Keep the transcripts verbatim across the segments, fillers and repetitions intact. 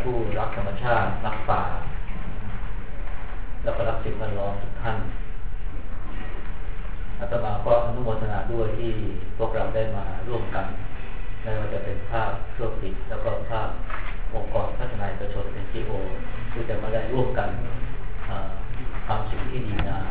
ผู้รักธรรมชาติรักป่าแล้วก็รักสิ่งแวดล้อมทุกท่านอาตมาก็อนุโมทนาด้วยที่พวกเราได้มาร่วมกันไม่ว่าจะเป็นภาคธุรกิจแล้วก็ภาคองค์กรพัฒนาเอกชน เอ็น จี โอ ที่จะมาได้ร่วมกันทำสิ่งที่ดีงาม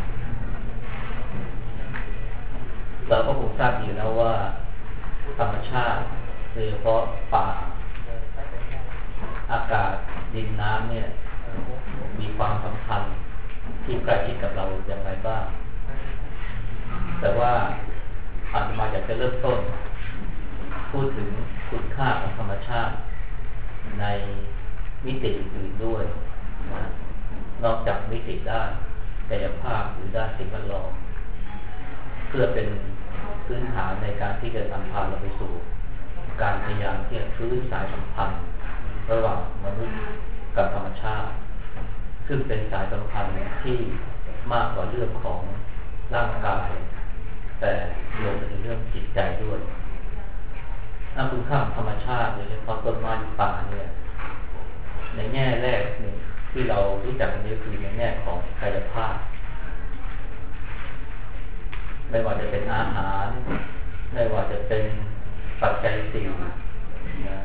เราก็คงทราบอยู่แล้วว่าธรรมชาติโดยเฉพาะป่าอากาศดินน้ำเนี่ยมีความสำคัญที่ใกล้ชิดกับเราอย่างไรบ้างแต่ว่าอาตมาอยากจะเริ่มต้นพูดถึงคุณค่าของธรรมชาติในมิติอื่นด้วยนะนอกจากมิติด้านกายภาพหรือด้านสิ่งแวดล้อมเพื่อเป็นพื้นฐานในการที่จะนำพาเราไปสู่การพยายามที่จะฟื้นสายสัมพันธ์ระหว่างมนุษย์กับธรรมชาติซึ่งเป็นสายสัมพันธ์ที่มากกว่าเรื่องของร่างกายแต่รวมไปถึงเรื่องจิตใจด้วยคุณค่าของธรรมชาติโดยเฉพาะต้นไม้ป่าเนี่ยในแง่แรกนี่ที่เรารู้จักกันนี้คือในแง่ของกายภาพไม่ว่าจะเป็นอาหารไม่ว่าจะเป็นปัจจัยสี่นะ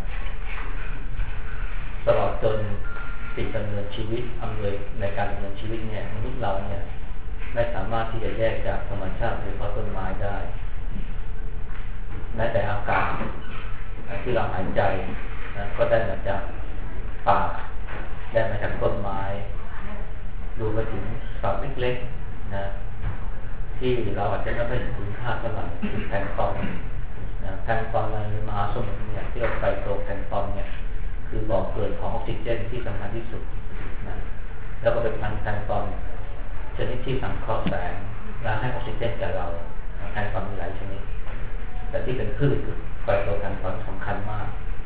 ตลอดจนสิ่งดำเนินชีวิตอำนวยในการดำเนินชีวิตเนี่ยมนุษย์เราเนี่ยไม่สามารถที่จะแยกจากธรรมชาติโดยเฉพาะต้นไม้ได้แม้แต่อากาศที่เราหายใจนะก็ได้มาจากป่าได้มาจากต้นไม้ดูไปถึงสัตว์เล็กๆนะที่เราอาจจะไม่ค่อยเห็นคุณค่าเท่าไหร่คือแพลงก์ตอนนะแพลงก์ตอนในมหาสมุทรเนี่ยที่เราไปโตแพลงก์ตอนเนี่ยคือบ่อเกิดของออกซิเจนที่สำคัญที่สุดนะแล้วก็เป็นพันธุ์แพลงก์ตอนชนิดที่สังเคราะห์แสงและให้ออกซิเจนแก่เราแพลงก์ตอนมีหลายชนิดแต่ที่เป็นพืชคือไฟโตแพลงก์ตอนสำคัญมาก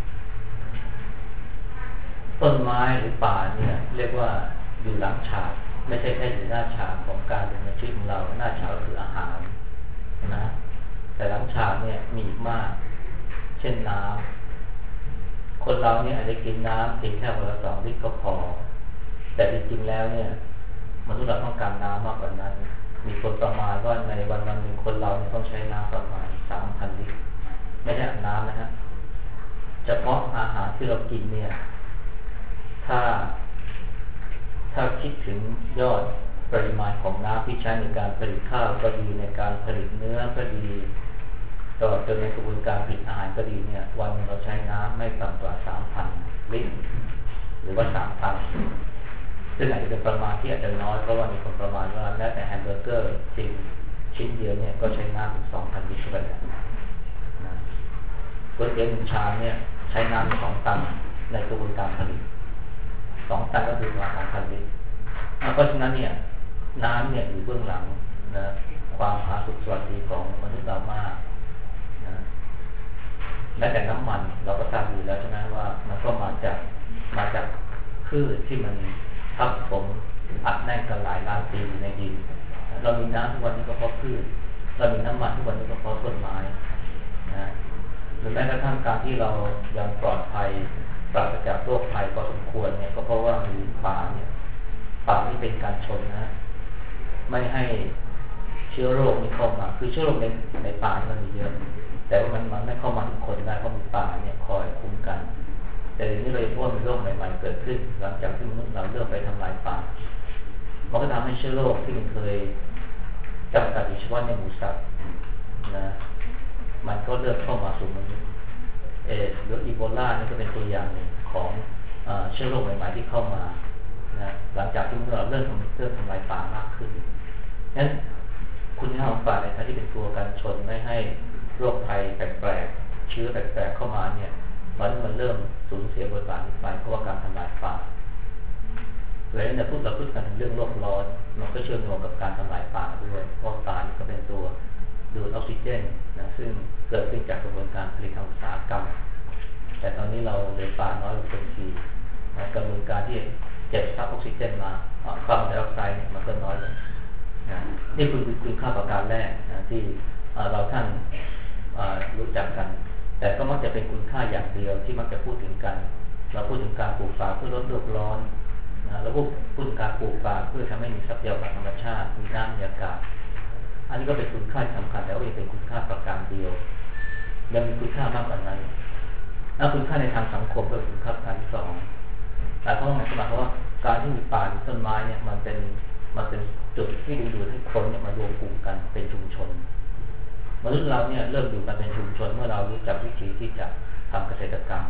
ต้นไม้หรือป่าเนี่ยเรียกว่าอยู่หลังฉากไม่ใช่แค่อยู่หน้าฉากของการดำเนินชีวิตของเราหน้าฉากก็คืออาหารนะแต่หลังฉากเนี่ยมีมากเช่นน้ำคนเราเนี่ยอาจจะกินน้ำเพียงแค่วันละสองลิตรก็พอแต่จริงๆแล้วเนี่ยมนุษย์เราต้องการน้ำมากกว่านั้นมีคนประมาณว่าในวันวันหนึ่งคนเราเนี่ยต้องใช้น้ำประมาณสามพันลิตรไม่ใช่น้ำนะฮะเฉพาะอาหารที่เรากินเนี่ยถ้าถ้าคิดถึงยอดปริมาณของน้ำที่ใช้ในการผลิตข้าวก็ดีในการผลิตเนื้อก็ดีตลอดจนในกระบวนการผลิตอาหารก็ดีเนี่ยวันนึงเราใช้น้ำไม่ต่ำกว่า สามพัน ลิตรหรือว่า สามพัน ซึ่งอาจจะเป็นประมาณที่อาจจะน้อยเพราะว่ามีคนประมาณว่าแม้แต่แฮมเบอร์เกอร์ชิ้นชิ้นเดียวเนี่ยก็ใช้น้ำถึง สองพัน ลิตรไปแล้วนะก๋วยเตี๋ยวหนึ่งชามเนี่ยใช้น้ำสองตันในกระบวนการผลิตสองตันก็คือประมาณ สองพัน ลิตรเพราะฉะนั้นเนี่ยน้ำเนี่ยอยู่เบื้องหลังนะความผาสุกสวัสดีของมนุษย์เรามากนะแม้แต่น้ำมันเราก็ทราบอยู่แล้วใช่ไหมว่ามันก็มาจากมาจากพืชที่มันทับถมอัดแน่นกันหลายล้านปีในดินเรามีน้ำทุกวันนี้ก็เพราะพืชเรามีน้ำมันทุกวันนี้ก็เพราะต้นไม้นะหรือแม้กระทั่งการที่เรายังปลอดภัยปราศจากโรคภัยพอสมควรเนี่ยก็เพราะว่ามีป่าเนี่ยป่านี่เป็นการชนนะไม่ให้เชื้อโรคนี่เข้ามาคือเชื้อโรคในในป่านี่มันมีเยอะแต่ว่ามันมันไม่เข้ามาถึงคนได้เพราะมีป่าเนี่ยคอยคุ้มกันแต่ทีนี้เราพบว่ามีโรคใหม่ๆเกิดขึ้นหลังจากที่มนุษย์เราเริ่มไปทำลายป่ามันก็ทำให้เชื้อโรคที่มันเคยจำกัดอยู่เฉพาะในหมูสัตว์นะมันก็เริ่มเข้ามาสู่มนุษย์เอสหรืออีโบลานี่ก็เป็นตัวอย่างหนึ่งของเชื้อโรคใหม่ๆที่เข้ามานะหลังจากที่เราเริ่มทำเริ่มทำลายป่ามากขึ้นนั้นคุณค่าของป่าในฐานะที่เป็นตัวกันชนไม่ให้โรคภัยแปลกๆเชื้อแปลกๆเข้ามาเนี่ยมันมันเริ่มสูญเสียบทบาทไปเพราะว่าการทำลายป่าเลยเนี่ยพูดเราพูดกันเรื่องโลกร้อนมันก็เชื่อมโยงกับการทำลายป่าด้วยเพราะป่าก็เป็นตัวดูดออกซิเจนนะซึ่งเกิดขึ้นจากกระบวนการผลิตทางอุตสาหกรรมแต่ตอนนี้เราเหลือป่าน้อยลงเต็มทีนะกระบวนการที่เก็บซับออกซิเจนมาคาร์บอนไดออกไซด์เนี่ยมันก็น้อยลงนะนี่คือคุณค่าประการแรกนะที่เราท่านรู้จักกันแต่ก็มักจะเป็นคุณค่าอย่างเดียวที่มักจะพูดถึงกันเราพูดถึงการปลูกป่าเพื่อลดโลกร้อนนะเราพูดพูดถึงการปลูกป่าเพื่อทำให้มีทรัพยากรธรรมชาติมีน้ำมีอากาศอันนี้ก็เป็นคุณค่าสำคัญแต่ว่ายังเป็นคุณค่าประการเดียวยังมีคุณค่ามากกว่านั้นถ้าคุณค่าในทางสังคมก็เป็นคุณค่าประการที่สองแต่เพราะหมายความว่าการที่มีป่ามีต้นไม้เนี่ยมันเป็นมันเป็นจุดที่ดึงดูดให้คนเนี่ยมารวมกลุ่มกันเป็นชุมชนมนุษย์เราเนี่ยเริ่มอยู่กันเป็นชุมชนเมื่อเรารู้จักวิธีที่จะทำเกษตรกรรม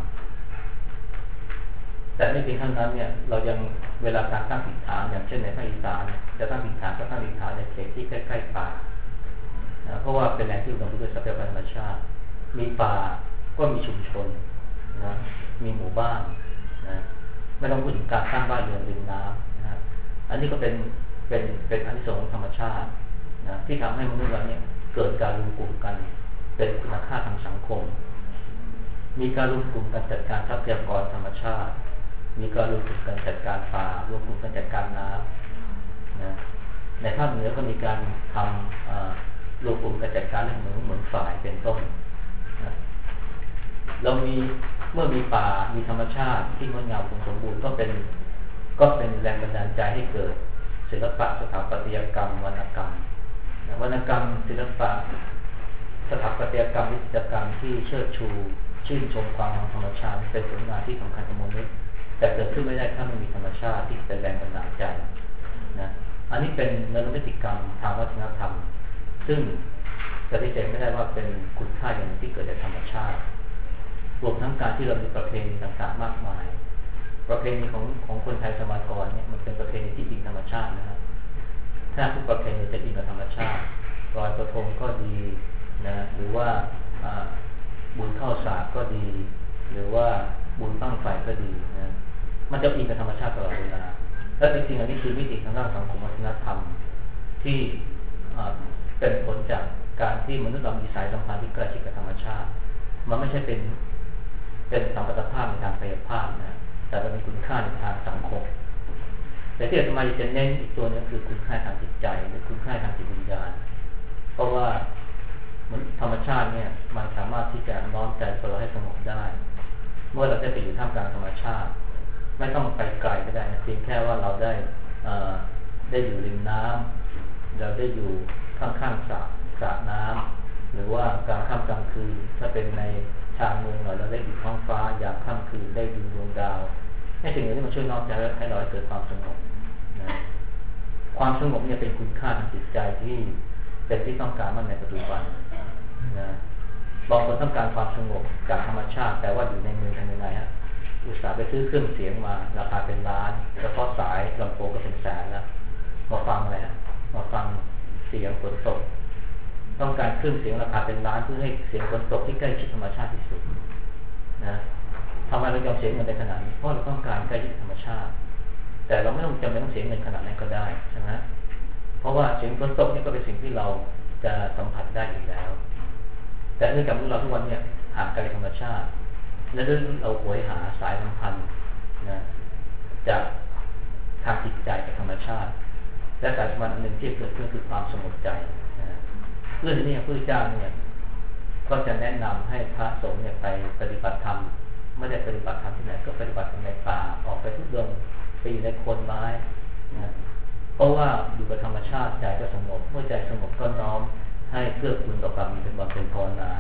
แต่ไม่เพียงเท่านั้นเนี่ยเรายังเวลาการตั้งถิ่นฐานอย่างเช่นในภาคอีสานจะตั้งถิ่นฐานก็ตั้งถิ่นฐานในเขตที่ใกล้ๆป่านะเพราะว่าเป็นแหล่งที่อุดมไปด้วยทรัพยากรธรรมชาติมีป่าก็มีชุมชนนะมีหมู่บ้านนะไม่ต้องพูดถึงการสร้างบ้านเรือนริมน้ำนะอันนี้ก็เป็นเป็นเป็นอานิสงส์ของธรรมชาตินะที่ทำให้มนุษย์เราเนี่ยเกิดการรวมกลุ่มกันเป็นคุณค่าทางสังคมมีการรวมกลุ่มกันจัดการทรัพยากรธรรมชาติมีการรวมกลุ่มกันจัดการป่ารวมกลุ่มกันจัดการน้ำนะในภาคเหนือก็มีการทำรวมกลุ่มกันจัดการเรื่องเหมืองเหมืองฝ่ายเป็นต้นนะเรามีเมื่อมีป่ามีธรรมชาติที่งดงามสมบูรณ์ก็เป็นก็เป็นแรงบันดาลใจให้เกิดศิลปะสถาปัตยกรรมวรรณกรรมวรรณกรรมศิลปะสถาปัตยกรรมวิจิตรกรรมที่เชิดชูชื่นชมความของธรรมชาติเป็นผลงานที่สำคัญของมนุษย์แต่เกิดขึ้นไม่ได้ถ้าไม่มีธรรมชาติที่เป็นแรงบันดาลใจนะอันนี้เป็นนวัตกรรมทางวัฒนธรรมซึ่งปฏิเสธไม่ได้ว่าเป็นคุณค่าอย่างที่เกิดจากธรรมชาติรวมทั้งการที่เรามีประเพณีต่างๆมากมายประเพณีของของคนไทยสมัยก่อนเนี่ยมันเป็นประเพณีที่อิงธรรมชาตินะครับถ้าทุกประเพณีจะอิงกับธรรมชาติลอยกระทงก็ดีนะหรือว่าบุญข้าวสากก็ดีหรือว่าบุญบั้งไฟก็ดีนะมันจะอิงกับธรรมชาติตลอดเวลาและจริงๆอันนี้คือมิติทางด้านสังคมวัฒนธรรมที่เป็นผลจากการที่มนุษย์เรามีสายสัมพันธ์ที่ใกล้ชิดกับธรรมชาติมันไม่ใช่เป็นเป็นสัมพัทธภาพในทางกายภาพนะแต่เป็นคุณค่าในทางสังคมแต่ที่อาตมาจะเน้นอีกตัวนึงคือคุณค่าทางจิตใจหรือคุณค่าทางจิตวิญญาณเพราะว่าธรรมชาติเนี่ยมันสามารถที่จะน้อมใจคนเราให้สงบได้เมื่อเราได้ไปอยู่ท่ามกลางธรรมชาติไม่ต้องไปไกลก็ได้นะเพียงแค่ว่าเราได้ได้อยู่ริมน้ำเราได้อยู่ข้างๆสระสระน้ำหรือว่ากลางค่ำกลางคืนถ้าเป็นในชานเมืองหน่อยเราได้ดูท้องฟ้ายามค่ำคืนได้ดูดวงดาวให้สิ่งนี้มันช่วยน้อมใจให้เราให้เกิดความสงบนะความสงบเนี่ยเป็นคุณค่าทางจิตใจที่เป็นที่ต้องการมากในปัจจุบันนะบางคนต้องการความสงบจากธรรมชาติแต่ว่าอยู่ในเมืองทำยังไงฮะอุตส่าห์ไปซื้อเครื่องเสียงมาราคาเป็นล้านเฉพาะสายลำโพงก็เป็นแสนแล้วมาฟังอะไรฮะมาฟังเสียงฝนตกต้องการเครื่องเสียงราคาเป็นล้านเพื่อให้เสียงฝนตกที่ใกล้ชิดธรรมชาติที่สุดนะทำไมเรายอมเสียเงินในขนาดนี้เพราะเราต้องการใกล้ชิดธรรมชาติแต่เราไม่ต้องจำเป็นต้องเสียเงินขนาดนั้นก็ได้ใช่ไหมเพราะว่าเสียงฝนตกนี่ก็เป็นสิ่งที่เราจะสัมผัสได้อยู่แล้วแต่เนื่องจากเราทุกวันเนี่ยห่างไกลธรรมชาติและด้วยเราหวยหาสายสัมพันธ์นะจากทางจิตใจกับธรรมชาติและสายสัมพันธ์อันหนึ่งที่เกิดขึ้นคือความสงบใจนะเรื่องนี้พระพุทธเจ้าเนี่ยก็จะแนะนำให้พระสงฆ์เนี่ยไปปฏิบัติธรรมไม่ได้ปฏิบัติธรรมที่ไหนก็ปฏิบัติธรรมในป่าออกไปทุดงไปอยู่ในโคนไม้นะเพราะว่าอยู่กับธรรมชาติใจก็สงบเมื่อใจสงบก็น้อมให้เกื้อกูลต่อความมีเป็นบำเพ็ญภาวนา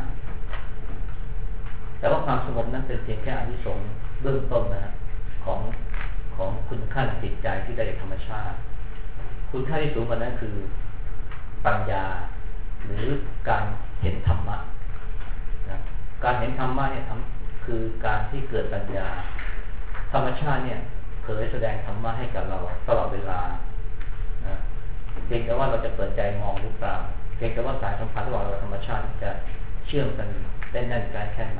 แต่ว่าความสงบนั้นเป็นเพียงแค่อานิสงส์เบื้องต้นนะของของคุณค่าทางจิตใจที่ได้จากธรรมชาติคุณค่าที่สูงกว่านั้นคือปัญญาหรือการเห็นธรรมะนะการเห็นธรรมะเนี่ยคือการที่เกิดปัญญาธรรมชาติเนี่ยเผยแสดงธรรมะให้กับเราตลอดเวลานะเพียงแต่ว่าเราจะเปิดใจมองหรือเปล่าเพียงแต่ว่าสายสัมพันธ์ระหว่างเราธรรมชาติจะเชื่อมกันได้แน่นแฟ้นแค่ไหน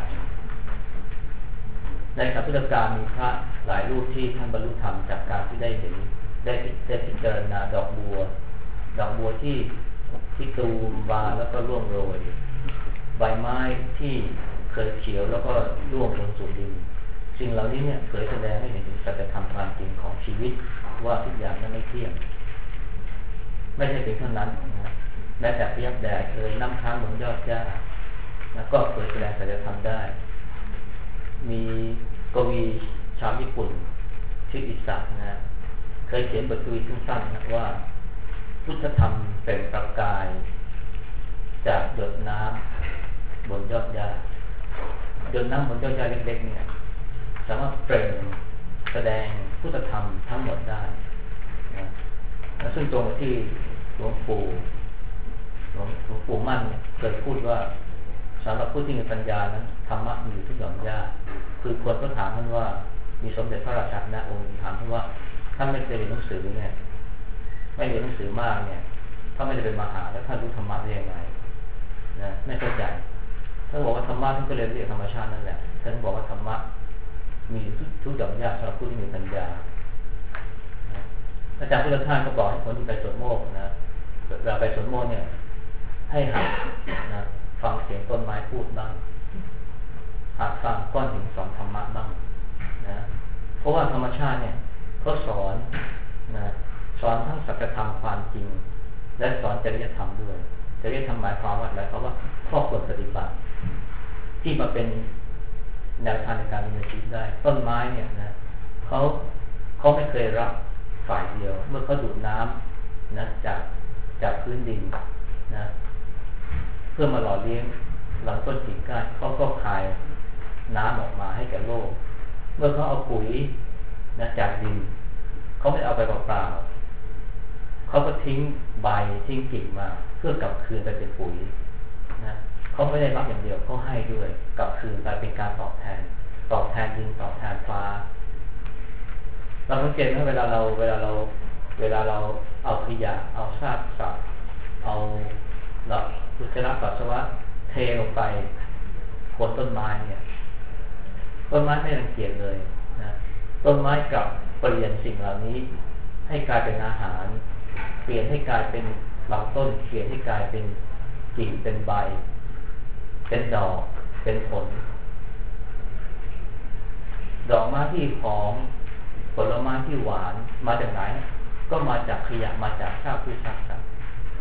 ในครั้งพุทธกาลมีพระหลายรูปที่ท่านบรรลุธรรมจากการที่ได้เห็นได้ได้พิจารณาดอกบัวดอกบัวที่ที่ตูมบานแล้วก็ร่วงโรยใบไม้ที่เคยเขียวแล้วก็ร่วงลงสู่ดินสิ่งเหล่านี้เนี่ยเผยแสดงให้เห็นถึงสัจธรรมความจริงของชีวิตว่าทุกอย่างนั้นไม่เที่ยงไม่ใช่เพียงเท่านั้นนะแม้แต่พยับแดดเอ่ยน้ำค้างบนยอดหญ้านะก็เผยแสดงสัจธรรมได้มีกวีชาวญี่ปุ่นชื่ออิสะนะเคยเขียนบทกวีสั้นๆนะว่าพุทธธรรมเป็นประกายจากหยดน้ำบนยอดหญ้าหยดน้ำบนยอดหญ้าเล็กๆเนี่ยสามารถเปล่งแสดงพุทธธรรมทั้งหมดได้นะซึ่งตรงกับที่หลวงปู่หลวงหลวงปู่มั่นเนี่ยเคยพูดว่าสำหรับผู้ที่มีปัญญานั้นธรรมะมีอยู่ทุกหย่อมหญ้าคือคนก็ถามท่านว่ามีสมเด็จพระราชาคณะองค์ถามท่านว่าท่านไม่เคยเรียนหนังสือเนี่ยไม่เรียนหนังสือมากเนี่ยถ้าไม่ได้เป็นมหาแล้วท่านรู้ธรรมะได้ยังไงนะไม่เข้าใจท่านบอกว่าธรรมะท่านก็เรียนเรื่องธรรมชาตินั่นแหละท่านบอกว่าธรรมะมีทุกทุกหย่อมหญ้าสำหรับผู้ที่มีปัญญาอาจารย์พุทธทาสก็บอกให้คนที่ไปสวดโมกข์นะเวลาไปสวดโมกข์เนี่ยให้หัดนะฟังเสียงต้นไม้พูดบ้างหัดฟังก้อนหินสอนธรรมะบ้างนะเพราะว่าธรรมชาติเนี่ยเขาสอนนะสอนทั้งสัจธรรมความจริงและสอนจริยธรรมด้วยจริยธรรมหมายความว่าอะไรเพราะว่าข้อควรปฏิบัติที่มาเป็นแนวทางในการดำเนินชีวิตได้ต้นไม้เนี่ยนะเขาเขาไม่เคยรับฝ่ายเดียวเมื่อเขาดูดน้ำนะจากจากพื้นดินนะเพื่อมาหล่อเลี้ยงหลังต้นกิ่งก้านเขาก็คายน้ำออกมาให้แก่โลกเมื่อเขาเอาปุ๋ยนะจากดินเขาไม่เอาไปเปล่าๆเขาก็ทิ้งใบทิ้งกิ่งมาเพื่อกลับคืนไปเป็นปุ๋ยนะเขาไม่ได้รับอย่างเดียวเขาให้ด้วยกลับคืนไปเป็นการตอบแทนตอบแทนดินตอบแทนฟ้าเราสังเกตว่าเวลาเราเวลาเราเวลาเราเอาขยะเอาซากสัตว์เอาเราอุจจาระปัสสาวะเทลงไปบนต้นไม้เนี่ยต้นไม้ไม่รังเกียจเลยนะต้นไม้กลับเปลี่ยนสิ่งเหล่านี้ให้กลายเป็นอาหารเปลี่ยนให้กลายเป็นลำต้นเปลี่ยนให้กลายเป็นกิ่งเป็นใบเป็นดอกเป็นผลดอกไม้ที่หอมผลไม้ที่หวานมาจากไหนก็มาจากขยะมาจากซากพืชซากสัตว์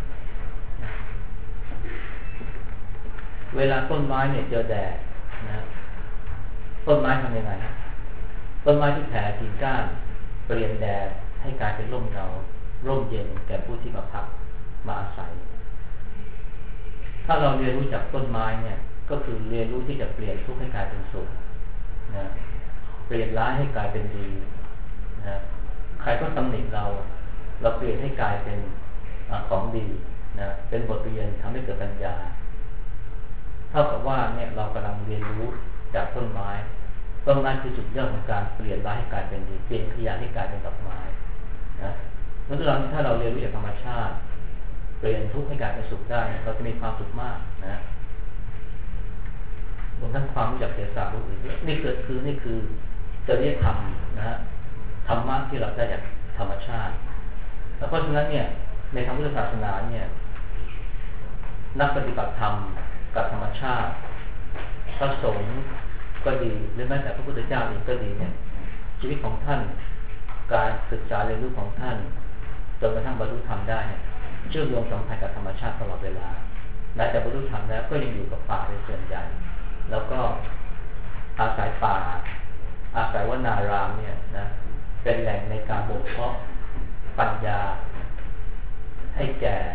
เวลาต้นไม้เนี่ยเจอแดดนะต้นไม้ทำยังไงฮะต้นไม้ที่แผ่กิ่งก้านเปลี่ยนแดดให้กลายเป็นร่มเงาร่มเย็นแก่ผู้ที่มาพักมาอาศัยถ้าเราเรียนรู้จากต้นไม้เนี่ยก็คือเรียนรู้ที่จะเปลี่ยนทุกข์ให้กลายเป็นสุขนะเปลี่ยนร้ายให้กลายเป็นดีนะใครก็ตำหนิเราเราเปลี่ยนให้กลายเป็นของดีนะเป็นบทเรียนทำให้เกิดปัญญาเท่ากับว่าเนี่ยเรากำลังเรียนรู้จากต้นไม้ต้นไม้คือจุดเริ่มของการเปลี่ยนร้ายให้กลายเป็นดีเปลี่ยนขยะให้กลายเป็นดอกไม้นะเพราะฉะนั้นถ้าเราเรียนรู้จากธรรมชาติเปลี่ยนทุกข์ให้กลายเป็นสุขได้เราจะมีความสุขมากนะรวมทั้งความรู้จักเสียสละผู้อื่นนี่เกิดคือนี่คือจริยธรรมนะฮะธรรมะที่เราได้จากธรรมชาติแล้วเพราะฉะนั้นเนี่ยในทางพุทธศาสนาเนี่ยนักปฏิบัติธรรมกับธรรมชาติพระสงฆ์ก็ดีหรือแม้แต่พระพุทธเจ้าเองก็ดีเนี่ยชีวิตของท่านการศึกษาเรียนรู้ของท่านจนกระทั่งบรรลุธรรมได้เนี่ยเชื่อมโยงสัมพันธ์กับธรรมชาติตลอดเวลาแม้แต่บรรลุธรรมแล้วก็ยังอยู่กับป่าเป็นส่วนใหญ่แล้วก็อาศัยป่าอาศัยวนารามเนี่ยนะเป็นแหล่งในการบ่มเพาะปัญญาให้แก่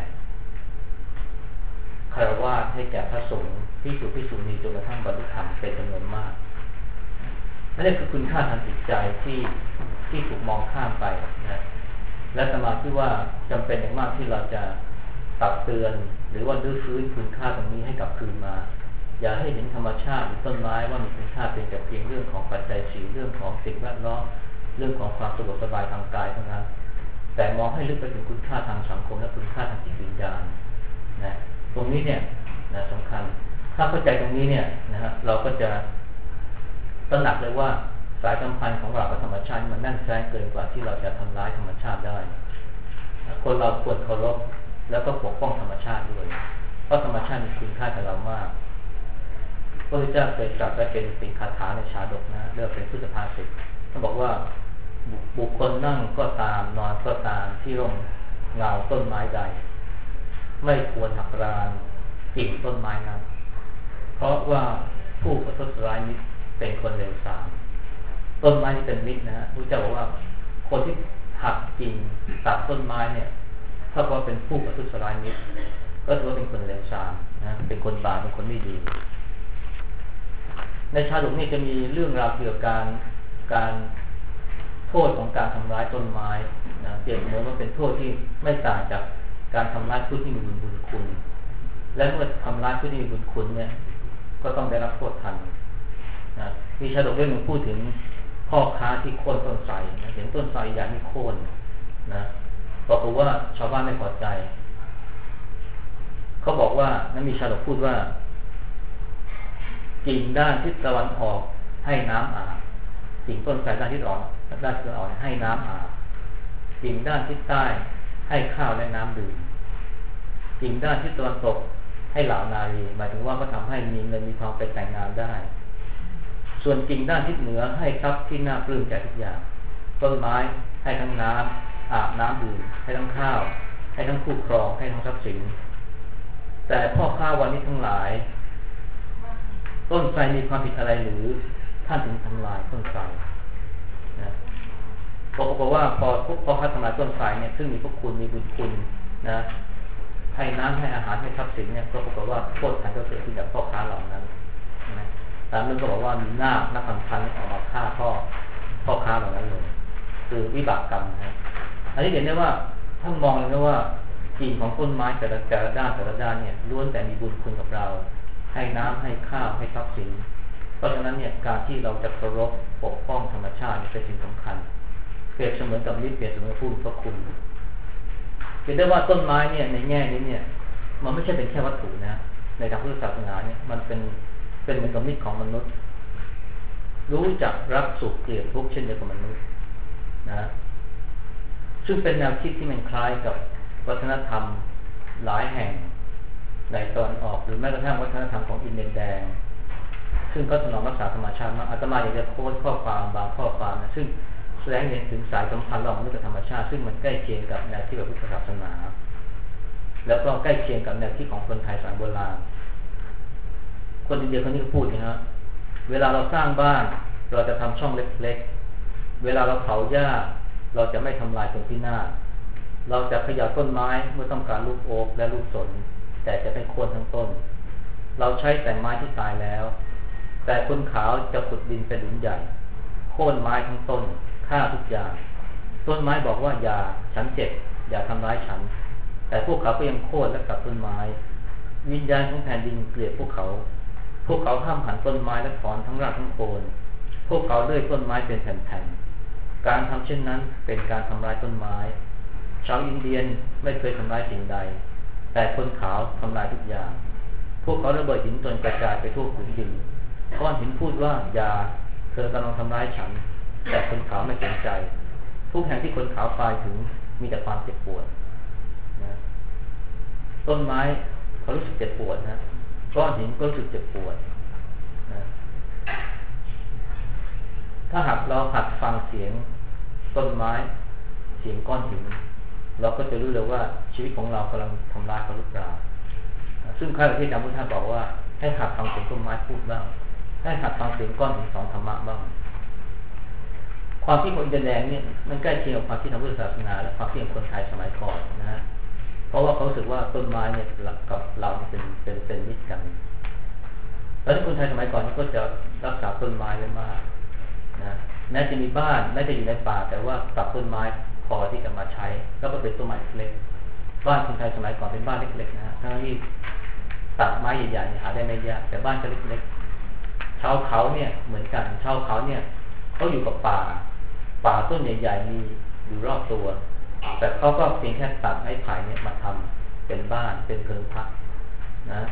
คฤหัสถ์ให้แก่พระสงฆ์ที่สุภิกษุณีจนกระทั่งบรรลุธรรมเป็นจำนวนมากนั่นคือคุณค่าทางจิตใจที่ที่ถูกมองข้ามไปนะและสมาธิว่าจำเป็นอย่างมากที่เราจะตักเตือนหรือว่ารื้อฟื้นคุณค่าตรงนี้ให้กลับคืนมาอย่าให้เห็นธรรมชาติหรือต้นไม้ว่ามีคุณค่าเป็นแต่เพียงเรื่องของปัจจัยสี่เรื่องของสิ่งแวดล้อมเรื่องของความสะดวกสบายทางกายเท่านั้นแต่มองให้ลึกไปถึงคุณค่าทางสังคมและคุณค่าทางจิตวิญญาณนะตรงนี้เนี่ยนะสำคัญถ้าเข้าใจตรงนี้เนี่ยนะฮะเราก็จะตระหนักเลยว่าสายสัมพันธ์ของเรากับธรรมชาติมันแน่นแฟ้นเกินกว่าที่เราจะทำร้ายธรรมชาติได้คนเราควรเคารพแล้วก็ปกป้องธรรมชาติด้วยเพราะธรรมชาติมีคุณค่ากับเรามากพระพุทธเจ้าเคยตรัสไว้เป็นสิกขาถาในชาดกนะเรียกเป็นพุทธภาษิตท่านบอกว่าบุคคลนั่งก็ตามนอนก็ตามที่ร่มเงาต้นไม้ใดไม่ควรหักรานกิ่งต้นไม้นั้นเพราะว่าผู้ประทุษร้ายนี้เป็นคนเลวทรามต้นไม้นี่เป็นมิตรนะฮะพระเจ้าบอกว่าคนที่หักกิ่งตัดต้นไม้เนี่ยถ้าว่าเป็นผู้ประทุษร้ายมิตรก็ถือว่าเป็นคนเลวทรามนะเป็นคนบาปเป็นคนไม่ดีในชาดกนี่จะมีเรื่องราวเกี่ยวกับการการโทษของการทำร้ายต้นไม้นะเปรียบเหมือนว่าเป็นโทษที่ไม่ต่างจากการทำร้ายผู้ที่มีบุญบุญคุณและเมื่อทำร้ายผู้ที่มีบุญคุณเนี่ยก็ต้องได้รับโทษทันนะมีชาดกเรื่องหนึ่งพูดถึงพ่อค้าที่โค่นต้นไทรนะเห็นต้นไทรใหญ่ไม่โค่นนะบอกว่าชาวบ้านไม่พอใจเขาบอกว่านั้นมีชาดกพูดว่ากิ่งด้านทิศตะวันออกให้น้ำอาบกิ่งต้นไทรด้านทิศตะวันออกด้านทิศตะวันออกให้น้ำอาบกิ่งด้านทิศใต้ให้ข้าวและน้ำดื่มกิ่งด้านทิศตะวันตกให้เหล่านารีหมายถึงว่าก็ทำให้มีเงินมีทองไปแต่งงานได้ส่วนกิ่งด้านทิศเหนือให้ทรัพย์ที่น่าปลื้มใจทุกอย่างต้นไม้ให้ทั้งน้ำอาบน้ำดื่มให้ทั้งข้าวให้ทั้งคู่ครองให้ทั้งทรัพย์สินแต่พ่อข้าวันนี้ทั้งหลายต้นไทรมีความผิดอะไรหรือท่านถึงทำลายต้นไทรนะบอกว่าพอพ่อข้าทำลายต้นไทรเนี่ยซึ่งมีพระคุณมีบุญคุณนะให้น้ำให้อาหารให้ทรัพย์สินเนี่ยก็ปรากฏว่าโทษทันก็เกิดขึ้นจากพ่อค้าเหล่านั้นนะตามนั้นก็บอกว่ามีหน้านักพันพันออกมาฆ่าพ่อพ่อค้าเหล่านั้นเลยคือวิบากกรรมนะอันนี้เห็นได้ว่าท่านมองเลยนะว่ากิ่งของต้นไม้แต่ละแต่ละด้านแต่ละด้านเนี่ยล้วนแต่มีบุญคุณกับเราให้น้ำให้ข้าวให้ทรัพย์สินเพราะฉะนั้นเนี่ยการที่เราจะเคารพปกป้องธรรมชาติเป็นสิ่งสำคัญเปรียบเสมือนกับมิตรเปรียบเสมือนผู้พระคุณเห็นได้ว่าต้นไม้เนี่ยในแง่นี้เนี่ยมันไม่ใช่เป็นแค่วัตถุนะในทางพุทธศาสนาเนี่ยมันเป็นเป็นเหมือนกับมิตรของมนุษย์รู้จักรับสุขเกลียดทุกข์เช่นเดียวกับมนุษย์นะซึ่งเป็นแนวคิดที่มันคล้ายกับวัฒนธรรมหลายแห่งในตอนออกหรือแม้กระทั่งวัฒนธรรมของอินเดียแดงซึ่งก็ถนอมรักษาธรรมชาติมากอาตมาอยากจะโค้ดข้อความบางข้อความนะซึ่งแสดงเห็นถึงสายสัมพันธ์ระหว่างมนุษย์กับธรรมชาติซึ่งมันใกล้เคียงกับแนวคิดของพุทธศาสนาแล้วก็ใกล้เคียงกับแนวคิดของคนไทยสมัยโบราณคนอินเดียคนนี้ก็พูดนะฮะเวลาเราสร้างบ้านเราจะทำช่องเล็กๆเวลาเราเผาหญ้าเราจะไม่ทำลายตรงที่หน้าเราจะขยับต้นไม้เมื่อต้องการลูกโอ๊กและลูกสนแต่จะเป็นโค่นทั้งต้นเราใช้แต่ไม้ที่ตายแล้วแต่คนขาวจะขุดดินเป็นหลุมใหญ่โค่นไม้ทั้งต้นฆ่าทุกอย่างต้นไม้บอกว่าอย่าฉันเจ็บอย่าทำร้ายฉันแต่พวกเขาก็ยังโค่นและตัดต้นไม้วิญญาณของแผ่นดินเกลียดพวกเขาพวกเขาห้ามหันต้นไม้และถอนทั้งรากทั้งโคนพวกเขาเลื่อยต้นไม้เป็นแผ่นๆการทำเช่นนั้นเป็นการทำลายต้นไม้ชาวอินเดียนไม่เคยทำลายสิ่งใดแต่คนขาวทำลายทุกอย่างพวกเขาระเบิดหินจนกระจายไปทั่วผืนดินก้อนหินพูดว่าอย่าเธอกำลังทำร้ายฉันแต่คนขาวไม่สนใจทุกแห่งที่คนขาวไปถึงมีแต่ความเจ็บปวดนะต้นไม้เขารู้สึกเจ็บปวดนะก้อนหินก็รู้สึกเจ็บปวดนะถ้าหากเราหัดฟังเสียงต้นไม้เสียงก้อนหินเราก็จะรู้เลยว่าชีวิตของเรากำลังทำลายเขาหรือเปล่าซึ่งข้าพเจ้าที่อาจารย์พุทธทาสบอกว่าให้หัดฟังเสียงต้นไม้พูดบ้างให้หัดฟังเสียงก้อนหินสอนธรรมะบ้างความคิดของอินเดียแดงเนี่ยมันใกล้เคียงกับความคิดทางพุทธศาสนาและความคิดของคนไทยสมัยก่อนนะฮะเพราะว่าเขาสึกว่าต้นไม้เนี่ยกับเราเป็นเป็นเป็นมิตรกันแล้วที่คนไทยสมัยก่อนก็จะรักษาต้นไม้ไว้มากนะแม้จะมีบ้านแม้จะอยู่ในป่าแต่ว่าตัดต้นไม้พอที่จะมาใช้แล้วก็เป็นต้นไม้เล็กบ้านคนไทยสมัยก่อนเป็นบ้านเล็กๆนะฮะทั้งที่ตัดไม้ใหญ่ๆหาได้ไม่ยากแต่บ้านก็เล็กๆชาวเขาเนี่ยเหมือนกันชาวเขาเนี่ยเขาอยู่กับป่าป่าต้นใหญ่ๆมีอยู่รอบตัวแต่เขาก็เพียงแค่ตัดไม้ไผ่เนี่ยมาทำเป็นบ้านเป็นเพิงพักนะ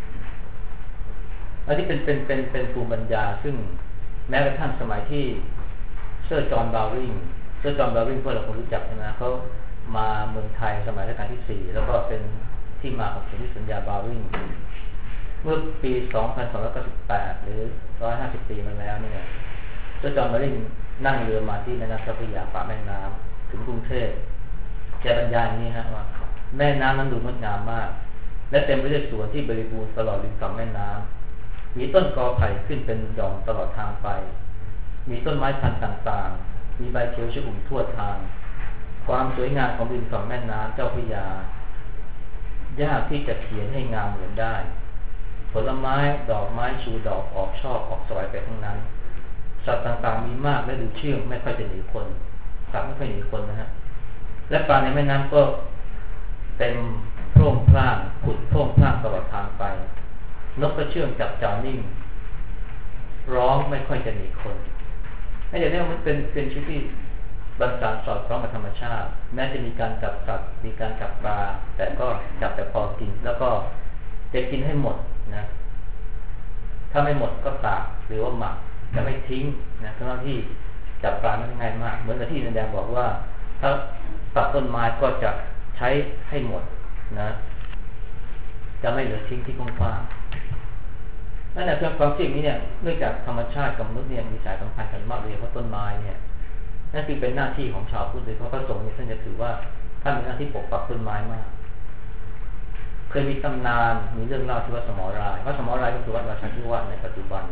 อันนี้เป็นเป็นเป็นเป็นภูมิปัญญาซึ่งแม้กระทั่งสมัยที่เซอร์จอห์นบาวริงเซอร์จอห์นบาวริงพวกเราคงรู้จักนะเขามาเมืองไทยสมัยรัชกาลที่สี่แล้วก็เป็นที่มาของสนธิสัญญาบาวริงเมื่อปีสองพันสองร้อยเก้าสิบแปดหรือหนึ่งร้อยห้าสิบปีมาแล้วเนี่ยเซอร์จอห์นบาวริงนั่งเรือมาที่แม่น้ำเจ้าพระยาฝ่าแม่น้ำถึงกรุงเทพแกบรรยายอย่างนี้ฮะว่าแม่น้ำนั้นดูงดงามมากและเต็มไปด้วยสวนที่บริบูรณ์ตลอดริมฝั่งแม่น้ำมีต้นกอไผ่ขึ้นเป็นหย่อมตลอดทางไปมีต้นไม้พันธุ์ต่างๆมีใบเขียวชอุ่มทั่วทางความสวยงามของริมฝั่งแม่น้ำเจ้าพระยายากที่จะเขียนให้งามเหมือนได้ผลไม้ดอกไม้ชูดอกออกช่อออกสวยไปทั้งนั้นสัตว์ต่างๆมีมากและดูเชื่องไม่ค่อยจะหนีคนสัตว์ไม่ค่อยหนีคนนะฮะและปลาในแม่น้ำก็เต็มโพร่งพร่างขุดโพร่งพร่างตลอดทางไปนกก็เชื่องจับจ่านิ่งร้องไม่ค่อยจะหนีคนไม่อย่างนี้มันเป็นเป็นชีวิตที่บรรสานสอดคล้องกับธรรมชาติแม้จะมีการจับสัตว์มีการจับปลาแต่ก็จับแต่พอกินแล้วก็จะกินให้หมดนะถ้าไม่หมดก็ตากหรือว่าหมักจะไม่ทิ้งนะทั้งที่จับปลาไม่ง่ายมากเหมือนกับที่นันแดงบอกว่าถ้าตัดต้นไม้ก็จะใช้ให้หมดนะจะไม่เหลือทิ้งที่กว้างๆนั่นแหละคือความจริงนี้เนี่ยเนื่องจากธรรมชาติกับมนุษย์เนี่ยมีสายสัมพันธ์กันมากเลยเพราะต้นไม้เนี่ยนั่นคือเป็นหน้าที่ของชาวพุทธโดยเฉพาะพระสงฆ์เนี่ยท่านจะถือว่าท่านมีหน้าที่ปกปักต้นไม้มากเคยมีตำนานมีเรื่องเล่าที่วัดสมรายวัดสมรายก็คือวัดราชาธิวาสในปัจจุบัน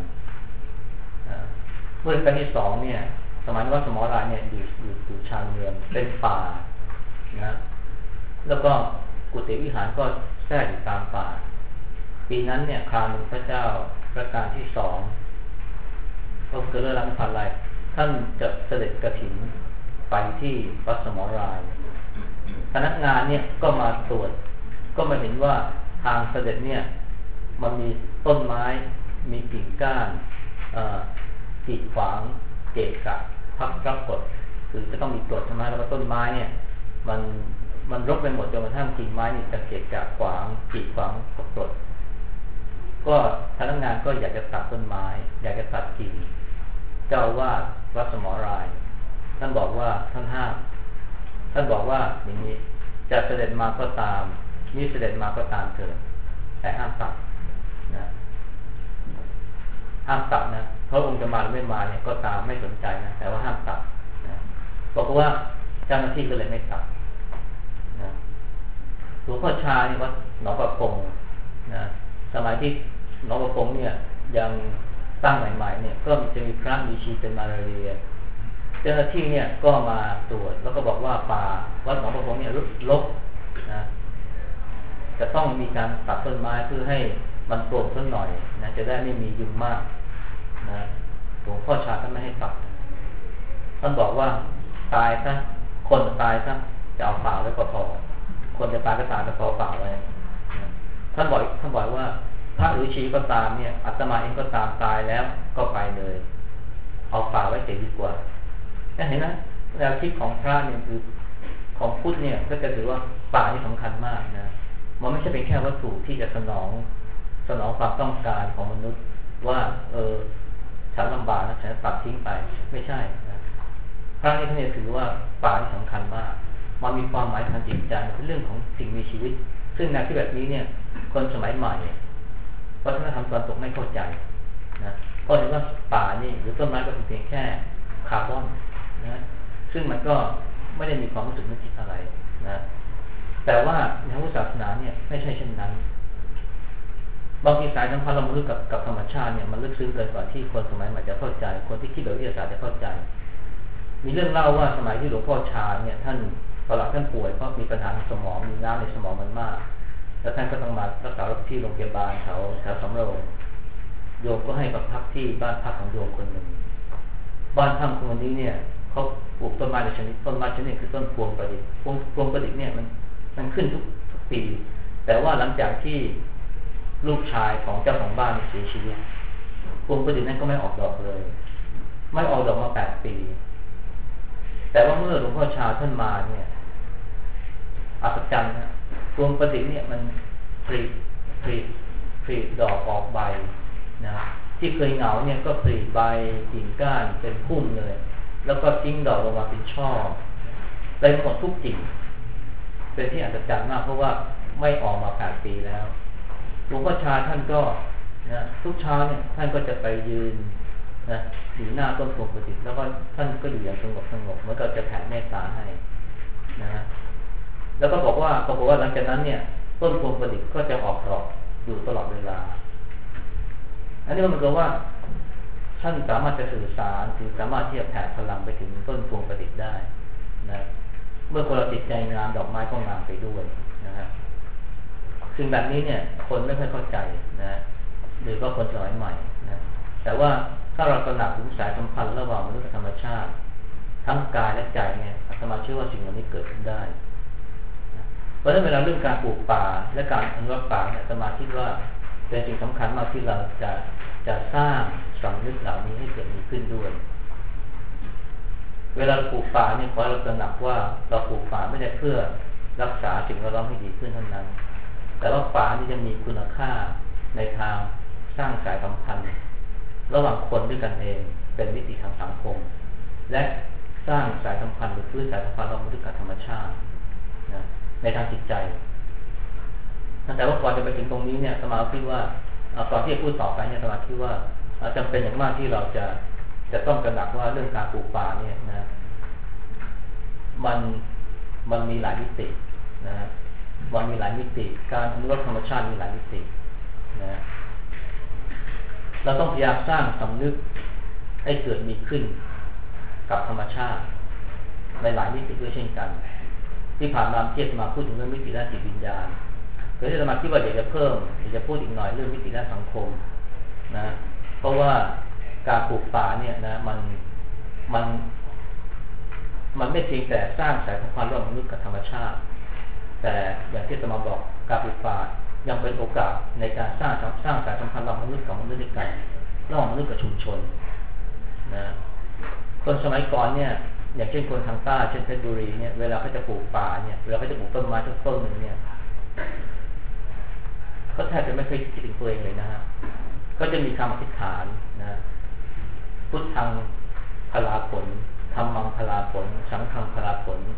เมื่อรัชกาลที่สองเนี่ยสมัยวัดสมรายเนี่ยอยู่อยู่อยู่ชานเมืองเป็นป่านะแล้วก็กุฏิวิหารก็แทรกอยู่ตามป่าปีนั้นเนี่ยคราวหนึ่งพระเจ้ารัชกาลที่สองก็เกิดเรื่องราวผ่านไรท่านจะเสด็จกฐินไปที่วัดสมรายพนักงานเนี่ยก็มาตรวจก็มาเห็นว่าทางเสด็จเนี่ยมันมีต้นไม้มีกิ่งก้านกีดขวางเกะกะพักรับกฎคือจะต้องมีกฎใช่ไหมแล้วก็ต้นไม้เนี่ยมันมันรกไปหมดจนกระทั่งกิ่งไม้นี่จะเกะกะขวางกีดขวางกฎก็พนักงานก็อยากจะตัดต้นไม้อยากจะตัดกิ่งเจ้าว่าวัดสมรายท่านบอกว่าท่านห้ามท่านบอกว่าอย่างนี้จะเสด็จมาก็ตามนี่เสด็จมาก็ตามเถิดแต่ห้ามตัดนะห้ามตัดนะเพราะองค์จะมาหรือไม่มาเนี่ยก็ตามไม่สนใจนะแต่ว่าห้ามตัดนะบอกว่าเจ้าหน้าที่ก็เลยไม่ตัดนะหลวงพ่อชาเนี่ยวัดหนองประพงนะสมัยที่หนองประพงเนี่ยยังตั้งใหม่ๆเนี่ยก็จะมีพระมีชีเป็นมาลาเรียเจ้าหน้าที่เนี่ยก็มาตรวจแล้วก็บอกว่าป่าวัดหนองประพงเนี่ยรกนะจะต้องมีการตัดต้นไม้เพื่อให้มันโปร่งสักหน่อยนะจะได้ไม่มียุงมากนะหลวงพ่อชาท่านไม่ให้ตัดท่านบอกว่าตายซะคนตายซะจะเอาป่าไว้ก็พอคนจะตายก็ตายก็พอป่าไว้ท่านบอกท่านบอกว่าพระฤาษีก็ตามเนี่ยอาตมาเองก็ตามตายแล้วก็ไปเลยเอาป่าไว้เสียดีกว่าเห็นไหมแนวคิดของพระเนี่ยคือของพุทธเนี่ยก็จะถือว่าป่านี่สำคัญมากนะมันไม่ใช่เป็นแค่วัตถุที่จะสนองสนองความต้องการของมนุษย์ว่าเออฉันลำบากนะฉันตัดทิ้งไปไม่ใช่นะพระนี่ท่านถือว่าป่านี่สำคัญมากมันมีความหมายทางจิตใจเป็นเรื่องของสิ่งมีชีวิตซึ่งแนวคิดแบบนี้เนี่ยคนสมัยใหม่วัฒนธรรมตะวันตกไม่เข้าใจนะเพราะเห็นว่าป่านี่หรือต้นไม้ก็เป็นเพียงแค่คาร์บอนนะซึ่งมันก็ไม่ได้มีความรู้สึกนึกคิดอะไรนะแต่ว่าในพุทธศาสนาเนี่ยไม่ใช่เช่นนั้นบางทีสายสัมพันธ์เรามนุษย์กับกับธรรมชาติเนี่ยมันลึกซึ้งเกินกว่าที่คนสมัยใหม่จะเข้าใจคนที่คิดแบบวิทยาศาสตร์จะเข้าใจมีเรื่องเล่าว่าสมัยที่หลวงพ่อชาเนี่ยท่านตอนหลังท่านป่วยเพราะมีปัญหาในสมองมีน้ำในสมองมันมากแล้วท่านก็ต้องมารักษาที่โรงพยาบาลแถวแถวสำโรงโยมก็ให้มาพักที่บ้านพักของโยมคนหนึ่งบ้านพักคนนี้เนี่ยเขาปลูกต้นไม้ในชนิดต้นไม้ชนิดคือต้นพวงประดิษฐ์พวงพวงประดิษฐ์เนี่ยมันมันขึ้นทุกทุกปีแต่ว่าหลังจากที่ลูกชายของเจ้าของบ้านเสียชีวิตพวงประดิษฐ์นั้นก็ไม่ออกดอกเลยไม่ออกดอกมาแปดปีแต่ว่าเมื่อหลวงพ่อชาท่านมาเนี่ยอัศจรรย์นะพวงประดิษฐ์เนี่ยมันผลิผลิผลิดอกออกใบนะที่เคยเหงาเนี่ยก็ผลิใบกิ่งก้านเป็นพุ่มเลยแล้วก็ทิ้งดอกลงมาเป็นช่อเต็มหมดทุกกิ่งเป็นที่อัศจรรย์มากเพราะว่าไม่ออกมาแปดปีแล้วหลวงพ่อชาท่านก็นะทุกเช้าเนี่ยท่านก็จะไปยืนนะอยู่หน้าต้นพวงประดิษฐ์แล้วก็ท่านก็อยู่อย่างสงบสงบเหมือนกับจะแผ่เมตตาให้นะแล้วก็บอกว่าเขาบอกว่าหลังจากนั้นเนี่ยต้นพวงประดิษฐ์ก็จะออกดอกอยู่ตลอดเวลาอันนี้มันก็ว่าท่านสามารถจะสื่อสารถึงสามารถที่จะแผ่พลังไปถึงต้นพวงประดิษฐ์ได้นะเมื่อคนเราติดใจงามดอกไม้ก็งามไปด้วยนะฮะซึ่งแบบนี้เนี่ยคนไม่ค่อยเข้าใจนะหรือก็คนสมัยใหม่นะแต่ว่าถ้าเราตระหนักถึงสายสัมพันธ์ระหว่างมนุษย์กับธรรมชาติทั้งกายและใจเนี่ยอาตมาเชื่อว่าสิ่งเหล่านี้เกิดขึ้นได้เพราะฉะนั้นเวลาเรื่องการปลูกป่าและการอนุรักษ์ป่าเนี่ยอาตมาคิดว่าเป็นสิ่งสำคัญมากที่เราจะจะสร้างสำนึกเหล่านี้ให้เกิดมีขึ้นด้วยเวลาเราปลูกป่าเนี่ยขอให้เราตระหนักว่าเราปลูกป่าไม่ได้เพื่อรักษาสิ่งแวดล้อมให้ดีขึ้นเท่านั้นแต่ว่าป่านี่จะมีคุณค่าในทางสร้างสายสัมพันธ์ระหว่างคนด้วยกันเองเป็นมิติทางสังคมและสร้างสายสัมพันธ์หรือพื้นสายสัมพันธ์ระหว่างมนุษย์กับธรรมชาตินะในทางจิตใจแต่ว่าก่อนจะไปถึงตรงนี้เนี่ยสมาคิดว่าก่อนที่จะพูดต่อไปเนี่ยสมาคิดว่าจำเป็นอย่างมากที่เราจะจะต้องตระหนักว่าเรื่องการปลูกป่าเนี่ยนะมันมันมีหลายมิตินะมันมีหลายมิติการอนุรักษ์ธรรมชาติมีหลายมิตินะเราต้องพยายามสร้างสำนึกให้เกิดมีขึ้นกับธรรมชาติในหลายมิติด้วยเช่นกันที่ผ่านมาเทียบมาพูดถึงเรื่องมิติด้านจิตวิญญาณเดี๋ยวจะมาคิดว่าอยากจะเพิ่มอยากจะพูดอีกหน่อยเรื่องมิติด้านสังคมนะเพราะว่าการปลูกป่าเนี่ยนะมันมันมันไม่เพียงแต่สร้างสายสัมพันธ์ระหว่างมนุษย์กับธรรมชาติแต่อย่างที่สมาบอกการปลูกป่ายังเป็นโอกาสในการสร้างสร้างสายสัมพันธ์ระหว่างมนุษย์กับมนุษย์ด้วยกันระหว่างมนุษย์กับชุมชนนะคนสมัยก่อนเนี่ยอย่างเช่นคนทางใต้เช่นเพชรบุรีเนี่ยเวลาเขาจะปลูกป่าเนี่ยเวลาเขาจะปลูกต้นไม้ต้นต้นหนึ่งเนี่ยเขาแทบจะไม่เคยคิดถึงตัวเองเลยนะฮะก็จะมีคำอธิษฐานนะพุทธังพลาผลธัมมังพลาผลสังฆังพลาผล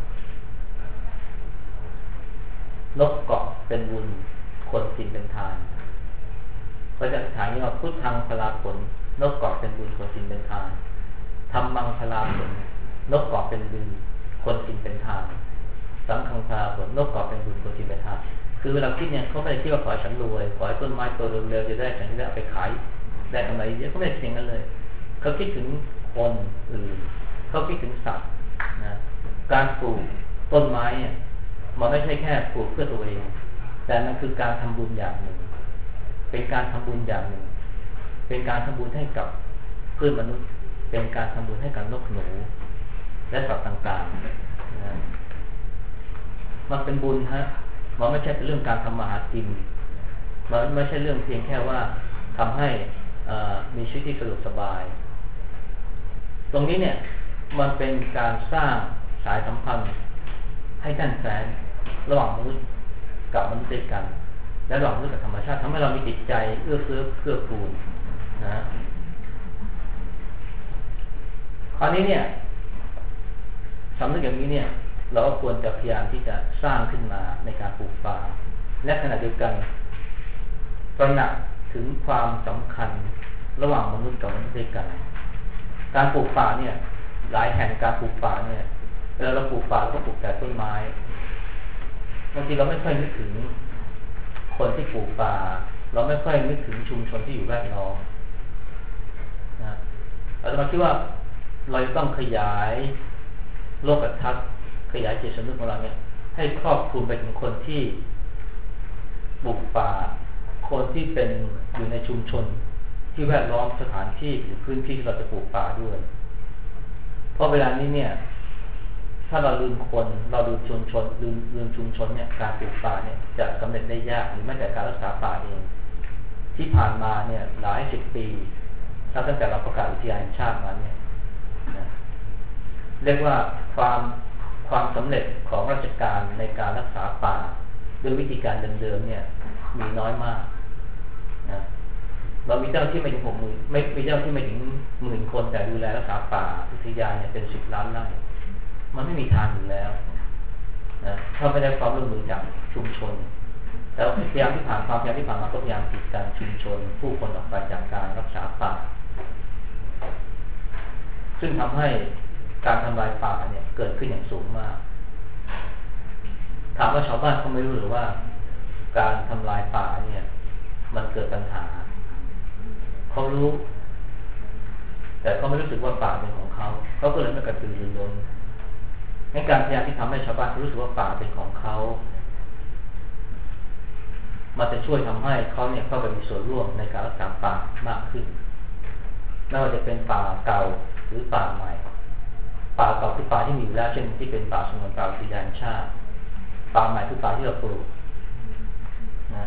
นกเกาะเป็นบุญคนกินเป็นทานก็จะอธิษฐานนี้ว่าพุทธังพลาผลนกเกาะเป็นบุญคนกินเป็นทานธัมมังพลาผลนกเกาะเป็นบุญคนกินเป็นทานสังฆังพลาผลนกเกาะเป็นบุญคนกินเป็นทานคือเวลาคิดเนี่ยเขาไม่ได้คิดว่าขอให้ฉันรวยขอให้ต้นไม้โตเร็วๆจะได้ฉันจะได้เอาไปขายได้กำไรเยอะเขาไม่ได้คิดอย่างนั้นเลยเขาคิดถึงคนอื่นเขาคิดถึงสัตว์นะการปลูกต้นไม้เนี่ยมันไม่ใช่แค่ปลูกเพื่อตัวเองแต่มันคือการทำบุญอย่างหนึ่งเป็นการทำบุญอย่างหนึ่งเป็นการทำบุญให้กับเพื่อนมนุษย์เป็นการทำบุญให้กับนกหนูและสัตว์ต่างๆนะมันเป็นบุญฮะมันไม่ใช่เป็นเรื่องการทำมาหากินมันไม่ใช่เรื่องเพียงแค่ว่าทำให้มีชีวิตที่สะดวกสบายตรงนี้เนี่ยมันเป็นการสร้างสายสัมพันธ์ให้แน่นแฟ้นระหว่างมนุษย์กับมนุษย์ด้วยกันและระหว่างมนุษย์กับธรรมชาติทำให้เรามีจิตใจเอื้อเฟื้อเกื้อกูลนะคราวนี้เนี่ยสำนึกอย่างนี้เนี่ยเราก็ควรจะพยายามที่จะสร้างขึ้นมาในการปลูกป่าและขณะเดียวกันตระหนักถึงความสำคัญระหว่างมนุษย์กับมนุษย์ด้วยกันการปลูกป่าเนี่ยหลายแห่งการปลูกป่าเนี่ยเวลาเราปลูกป่าเราก็ปลูกแต่ต้นไม้บางทีเราไม่ค่อยนึกถึงคนที่ปลูกป่าเราไม่ค่อยนึกถึงชุมชนที่อยู่แวดล้อมนะเราจะมาคิดว่าเราต้องขยายโลกทัศน์ขยายจิตสำนึกของเราเนี่ยให้ครอบคลุมไปถึงคนที่ปลูกป่าคนที่เป็นอยู่ในชุมชนที่แวดล้อมสถานที่หรือพื้นที่ที่เราจะปลูกป่าด้วยเพราะเวลานี้เนี่ยถ้าเราลืมคนเราลืมชุมชนลืมลืมชุมชนเนี่ยการปลูกป่าเนี่ยจะสำเร็จได้ยากหรือแม้แต่การรักษาป่าเองที่ผ่านมาเนี่ยหลายสิบปีถ้าตั้งแต่เราประกาศอุทยานแห่งชาติมาเนี่ยนะเรียกว่าความความสำเร็จของราชการในการรักษาป่าด้วยวิธีการเดิมๆเนี่ยมีน้อยมากนะเรามีเจ้าที่ไม่ถึงหกหมื่นไม่มีเจ้าที่ไม่ถึงหมื่นคนแต่ดูแลรักษาป่าอุทยานเนี่ยเป็นสิบล้านไร่มันไม่มีทางอยู่แล้วนะถ้าไม่ได้ความร่วมมือจากชุมชนแต่พยายามที่ผ่านความพยายามที่ผ่านมาก็พยายามติดการชุมชนผู้คนออกไปจากการรักษาป่าซึ่งทำให้การทำลายป่าเนี่ยเกิดขึ้นอย่างสูงมากถามว่าชาวบ้านเขาไม่รู้หรือว่าการทำลายป่าเนี่ยมันเกิดปัญหาเขารู้แต่เขาไม่รู้สึกว่าป่าเป็นของเขาเขาก็เลยไม่กระตือรือร้นในการพยายามที่ทำให้ชาวบ้านรู้สึกว่าป่าเป็นของเขามันจะช่วยทำให้เขาเนี่ยเข้าไปมีส่วนร่วมในการรักษาป่ามากขึ้นไม่ว่าจะเป็นป่าเก่าหรือป่าใหม่ป่าเก่าคือป่าที่มีอยู่แล้วเช่นที่เป็นป่าสงวนเก่าอุทยานชาติป่าใหม่คือป่าที่เราปลูกนะ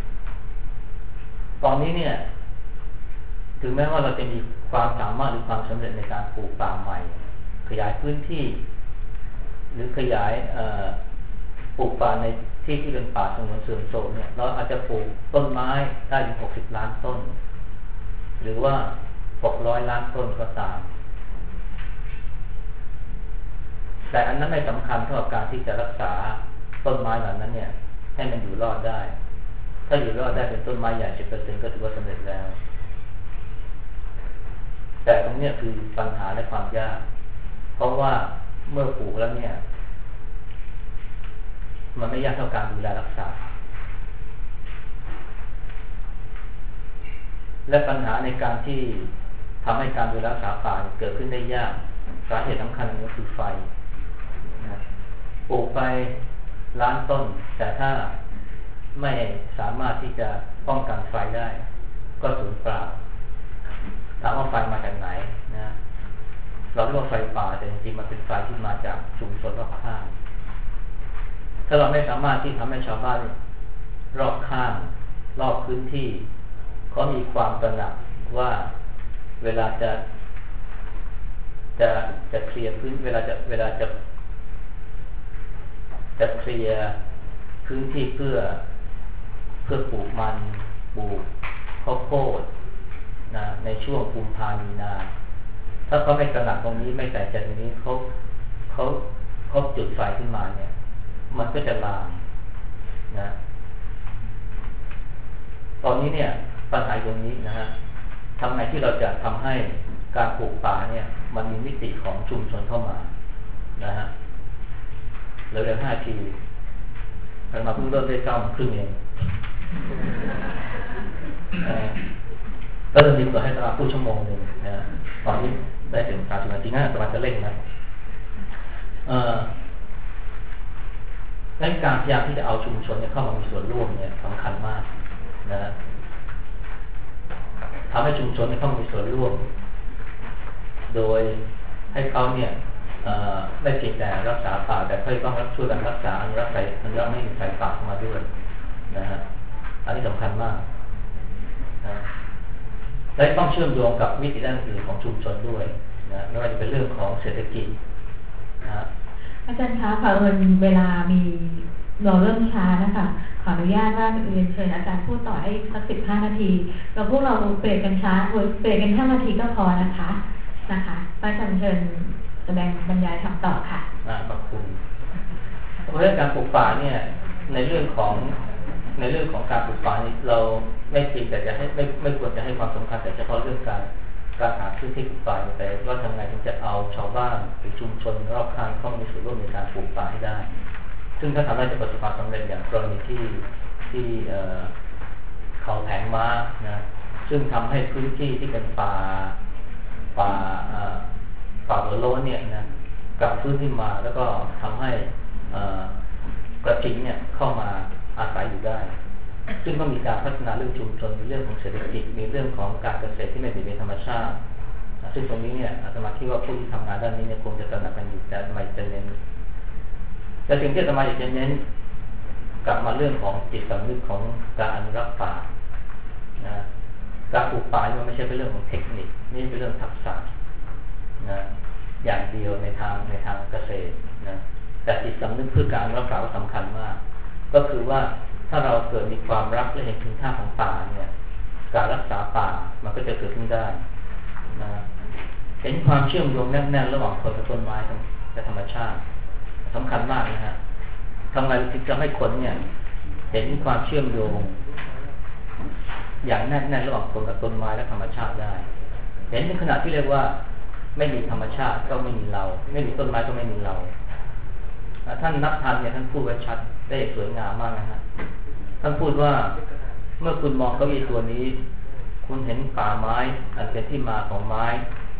ตอนนี้เนี่ยถึงแม้ว่าเราจะมีความสามารถหรือความสำเร็จในการปลูกป่าใหม่ขยายพื้นที่หรือขยายปลูกป่าในที่ที่เป็นป่าสงวนเสื่อมโทรมเนี่ยเราอาจจะปลูกต้นไม้ได้ถึงหกสิบล้านต้นหรือว่าหกร้อยล้านต้นก็ตามแต่อันนั้นไม่สำคัญเท่ากับการที่จะรักษาต้นไม้เหล่านั้นเนี่ยให้มันอยู่รอดได้ถ้าอยู่รอดได้เป็นต้นไม้ใหญ่ สิบเปอร์เซ็นต์ ก็ถือว่าสำเร็จแล้วแต่ตรงนี้คือปัญหาและความยากเพราะว่าเมื่อปลูกแล้วเนี่ยมันไม่ยากเท่าการดูแลรักษาและปัญหาในการที่ทำให้การดูแลรักษาป่าเกิดขึ้นได้ยากสาเหตุสำคัญก็คือไฟปลูกไปล้านต้นแต่ถ้าไม่สามารถที่จะป้องกันไฟได้ก็สูญเปล่าถามว่าไฟมาจากไหนนะเราเรียกว่าไฟป่าแต่จริงๆมันเป็นไฟที่มาจากชุมชนรอบข้างถ้าเราไม่สามารถที่ทำให้ชาวบ้านรอบข้างรอบพื้นที่เขามีความตระหนักว่าเวลาจะจะจะเคลียร์พื้นเวลาจะเวลาจะจะเคลียร์พื้นที่เพื่อเพื่อปลูกมันปลูกข้าวโพดนะในช่วงกุมภาพันธ์มีนาถ้าเขาไม่ตระหนักตรงนี้ไม่ใส่ใจตรงนี้เขาเขาเขาจุดไฟขึ้นมาเนี่ยมันก็จะลามนะตอนนี้เนี่ยปัญหาตรงนี้นะฮะทำไงที่เราจะทำให้การปลูกป่าเนี่ยมันมีมิติของชุมชนเข้ามานะฮะเหลือห้าทีเรามาเพิ่งเริ่มได้เก้าโมงครึ่งเองก็เริ่มดีกว่าให้ตลาดพูดชั่วโมงหนึ่งนะตอนนี้ได้ถึงสามสิบนาทีน่าตลาดจะเร่งนะในการพยายามที่จะเอาชุมชนเนี่ยเข้ามามีส่วนร่วมเนี่ยสำคัญมากนะทำให้ชุมชนเข้ามามีส่วนร่วมโดยให้เขาเนี่ยไม่เพียงแต่รักษาป่าแต่เขาต้องรับช่วยกันรักษาอนุรักษ์อนุรักษ์ไม่ให้ไฟป่าเข้ามาด้วยนะฮะอันนี้สำคัญมากนะและต้องเชื่อมโยงกับมิติด้านอื่นของชุมชนด้วยนะไม่ว่าจะเป็นเรื่องของเศรษฐกิจนะอาจารย์คะเผอิญเวลามีเราเริ่มช้านะคะขออนุญาตว่าเรียนเชิญอาจารย์พูดต่อได้สักสิบห้านาทีเราพวกเราเปลี่ยนกันช้าเปลี่ยนกันห้านาทีก็พอนะคะนะคะอาจารย์เชิญแสดงบรรยายคำต่อค่ะขอบคุณเรื่องการปลูกป่าเนี่ยในเรื่องของในเรื่องของการปลูกป่านี่เราไม่เพียงแต่จะให้ไม่ไม่ควรจะให้ความสำคัญแต่เฉพาะเรื่องการการหาพื้นที่ปลูกป่าแต่ว่าทำไงถึงจะเอาชาวบ้านหรือชุมชนรอบข้างเข้ามามีส่วนร่วมในการปลูกป่าให้ได้ซึ่งถ้าทำได้จะประสบความสำเร็จอย่างกรณีที่ที่เขาแผงม้านะซึ่งทำให้พื้นที่ที่เป็นป่าป่าป่าหัวโล้นเนี่ยนะกลับฟื้นขึ้นมาแล้วก็ทำให้กระทิงเนี่ยเข้ามาอาศัยอยู่ได้ซึ่งต้องมีการพัฒนาเรื่องชุมชนมีเรื่องของเศรษฐกิจมีเรื่องของการเกษตรที่ไม่เป็นธรรมชาติซึ่งตรงนี้เนี่ยอาตมาคิดว่าผู้ที่ทำงานด้านนี้เนี่ยคงจะตระหนักกันอยู่แต่ไม่จะเน้นแต่สิ่งที่อาตมาอยากจะเน้นกลับมาเรื่องของจิตสำนึกของการอนุรักษ์ป่านะการปลูกป่ามันไม่ใช่เป็นเรื่องของเทคนิคนี่เป็นเรื่องทักษะนะอย่างเดียวในทางในทางเกษตรนะแต่จิตสำนึกเพื่อการรักษาสำคัญมากก็คือว่าถ้าเราเกิดมีความรักและเห็นคุณค่าของป่าเนี่ยการรักษาป่ามันก็จะเกิดขึ้นได้นะเห็นความเชื่อมโยงแน่นๆระหว่างคนกับต้นไม้และธรรมชาติสำคัญมากนะฮะทำไงถึงจะให้คนเนี่ยเห็นความเชื่อมโยงอย่างแน่นๆระหว่างคนกับต้นไม้และธรรมชาติได้เห็นในขณะที่เรียกว่าไม่มีธรรมชาติก็ไม่มีเราไม่มีต้นไม้ก็ไม่มีเราท่านนักธรรมเนี่ยท่านพูดไว้ชัดได้สวยงามมากนะฮะท่านพูดว่าเมื่อคุณมองเก้าอี้ตัวนี้คุณเห็นป่าไม้อันเป็นที่มาของไม้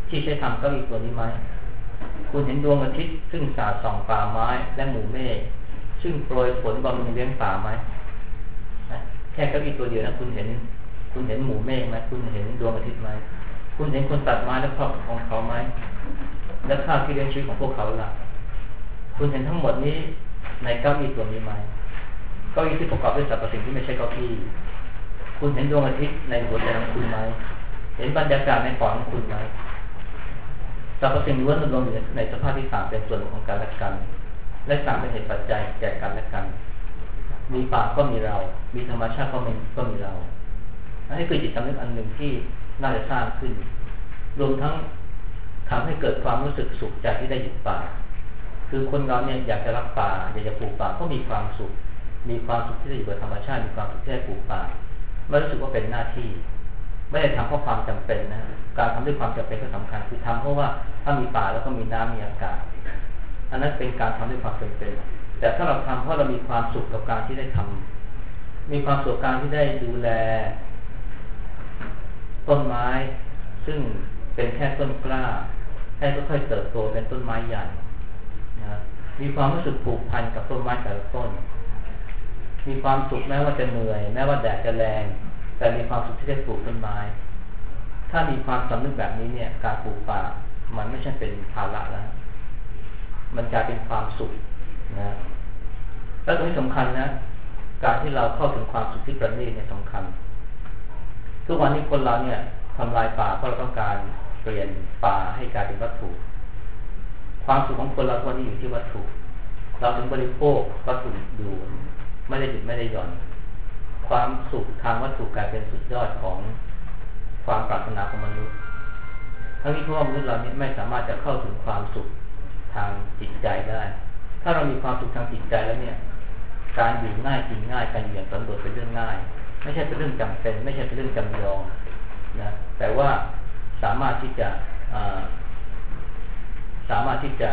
ที่ใช้ทำเก้าอี้ตัวนี้ไหมคุณเห็นดวงอาทิตย์ซึ่งสาดส่องป่าไม้และหมู่เมฆซึ่งโปรยฝนบำรุงเลี้ยงป่าไหมแค่เก้าอี้ตัวเดียวนะคุณเห็นคุณเห็นหมู่เมฆไหมคุณเห็นดวงอาทิตย์ไหมคุณเห็นคนตัดไม้และครอบครองเขาไหมและข้าวที่เลี้ยงชีวิตของพวกเขาล่ะคุณเห็นทั้งหมดนี้ในเก้าอี้ตัวนี้ไหมเก้าอี้ที่ประกอบด้วยสรรพสิ่งที่ไม่ใช่เก้าอี้คุณเห็นดวงอาทิตย์ในหัวใจของคุณไหมเห็นบรรยากาศในปอดของคุณไหมสรรพสิ่งล้วนดำรงอยู่ในสภาพที่ต่างเป็นส่วนของกันและกันและต่างเป็นเหตุปัจจัยแก่กันและกันมีป่าก็มีเรามีธรรมชาติก็มีก็มีเราอันนี้คือจิตสำนึกอันหนึ่งที่น่าจะสร้างขึ้นรวมทั้งทำให้เกิดความรู้สึกสุขใจที่ได้อยู่ป่าคือคนเราเนี่ยอยากจะรักป่าอยากจะปลูกป่าก็มีความสุขมีความสุขที่ได้อยู่กับธรรมชาติมีความสุขที่ได้ปลูกป่าไม่รู้สึกว่าเป็นหน้าที่ไม่ได้ทำเพราะความจำเป็นนะการทำด้วยความจำเป็นก็สำคัญคือทำเพราะว่าถ้ามีป่าแล้วก็มีน้ำมีอากาศอันนั้นเป็นการทำด้วยความจำเป็นแต่ถ้าเราทำเพราะเรามีความสุขกับการที่ได้ทำมีความสุขการที่ได้ดูแลต้นไม้ซึ่งเป็นแค่ต้นกล้าให้ค่อยๆเติบโตเป็นต้นไม้ใหญ่นะมีความรู้สึกผูกพันกับต้นไม้แต่ละต้นมีความสุขแม้ว่าจะเหนื่อยแม้ว่าแดดจะแรงแต่มีความสุขที่ได้ปลูกต้นไม้ถ้ามีความสำนึกแบบนี้เนี่ยการปลูกป่ามันไม่ใช่เป็นภาระแล้วมันกลายเป็นความสุขนะแล้วตรงนี้สำคัญนะการที่เราเข้าถึงความสุขที่ประณีตเนี่ยสำคัญทุกวันนี้คนเราเนี่ยทำลายป่าเพราะเราต้องการเปลี่ยนป่าให้กลายเป็นวัตถุความสุขของคนเราทุกวันนี้อยู่ที่วัตถุเราถึงบริโภควัตถุอยู่ไม่ได้หยุดไม่ได้หย่อนความสุขทางวัตถุกลายเป็นสุดยอดของความปรารถนาของมนุษย์ทั้งนี้เพราะว่ามนุษย์เราเนี่ยไม่สามารถจะเข้าถึงความสุขทางจิตใจได้ถ้าเรามีความสุขทางจิตใจแล้วเนี่ยการอยู่ง่ายกินง่ายการอยู่อย่างสันโดษเป็นเรื่องง่ายไม่ใช่เป็นเรื่องจำเป็นไม่ใช่เป็นเรื่องจำยอมนะแต่ว่าสามารถที่จะสามารถที่จะ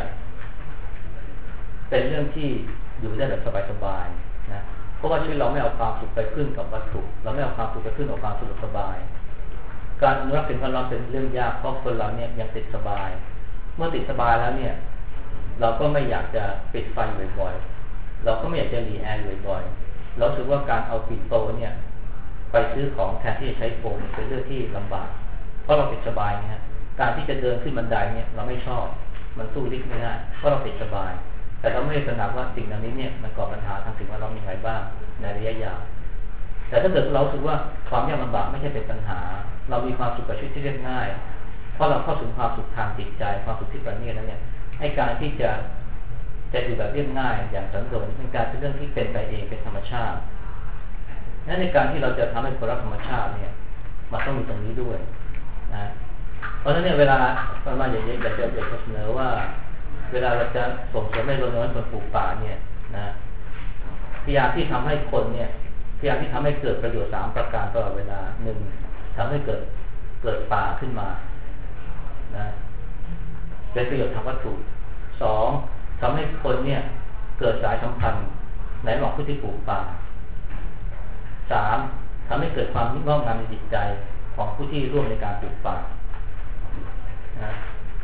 เป็นเรื่องที่อยู่ได้แบบสบายๆนะเพราะว่าชีวิตเราไม่เอาความสุขไปขึ้นกับวัตถุเราไม่เอาความสุขไปขึ้นกับความสะดวกสบายการอนุรักษ์สิ่งแวดล้อมเป็นเรื่องยากเพราะคนเราเนี่ยยังติดสบายเมื่อติดสบายแล้วเนี่ยเราก็ไม่อยากจะปิดไฟบ่อยๆเราก็ไม่อยากจะรีแอร์บ่อยๆเราถือว่าการเอาปิ่นโตเนี่ยไปซื้อของแทนที่จะใช้โฟมเป็นเรื่องที่ลำบากเพราะเราติดสบายนะการที่จะเดินขึ้นบันไดเนี่ยเราไม่ชอบมันสู้ลิฟต์ไม่ได้เพราะเราติดสบายแต่เราไม่ได้ตระหนักว่าสิ่งเหล่านี้เนี่ยมันก่อปัญหาทางสิ่งแวดล้อมอย่างไรบ้างในระยะยาวแต่ถ้าเกิดเราสึกว่าความยากลำบากไม่ใช่เป็นปัญหาเรามีความสุขกับชีวิตที่เรียบง่ายเพราะเราเข้าถึงความสุขทางจิตใจความสุขที่ประณีตนั้นเนี่ยให้การที่จะจะอยู่แบบเรียบง่ายอย่างสันโดษเป็นการเป็นเรื่องที่เป็นไปเองเป็นธรรมชาตินั้นในการที่เราจะทำให้คนรักธรรมชาติเนี่ยมันต้องมีตรงนี้ด้วยนะเพราะฉะนั้นเนี่ยเวลาประมาณอย่างนี้อยากจะอยากจะเสนอว่าเวลาเราจะส่งเสริมให้รณรงค์คนปลูกป่าเนี่ยนะพยายามที่ทำให้คนเนี่ยพยายามที่ทำให้เกิดประโยชน์สามประการตลอดเวลาหนึ่งทำให้เกิดเกิดป่าขึ้นมานะเป็นประโยชน์ทางวัตถุสองทำให้คนเนี่ยเกิดสายสัมพันธ์ในระหว่างผู้ที่ปลูกป่าสามทำให้เกิดความงอกงามในจิตใจของผู้ที่ร่วมในการปลูกป่านะ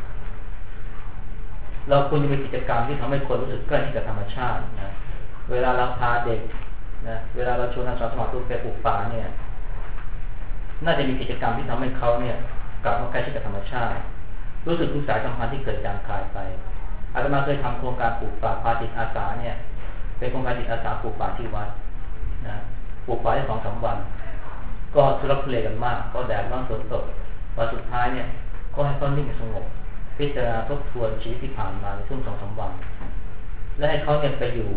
เราควรจะมีกิจกรรมที่ทำให้คนรู้สึกใกล้ชิดกับธรรมชาตินะเวลาเราพาเด็กนะเวลาเราชวนนักศึกษาสมัครไปปลูกป่าเนี่ยน่าจะมีกิจกรรมที่ทำให้เขาเนี่ยกลับมาใกล้ชิดกับธรรมชาติรู้สึกถึงสายสัมพันธ์ที่เกิดจางคายไปอาตมาเคยทำโครงการปลูกป่าพาจิตอาสาเนี่ยเป็นโครงการจิตอาสาปลูกป่าที่วัดนะปลูกป่าได้สองสามวันก็ทุรทุเลกันมากก็แดดร้อนฝนตกวันสุดท้ายเนี่ยก็ให้เขานิ่งสงบพิจารณาทบทวนชีวิตที่ผ่านมาในช่วงสองสามวันและให้เขาเนี่ยไปอยู่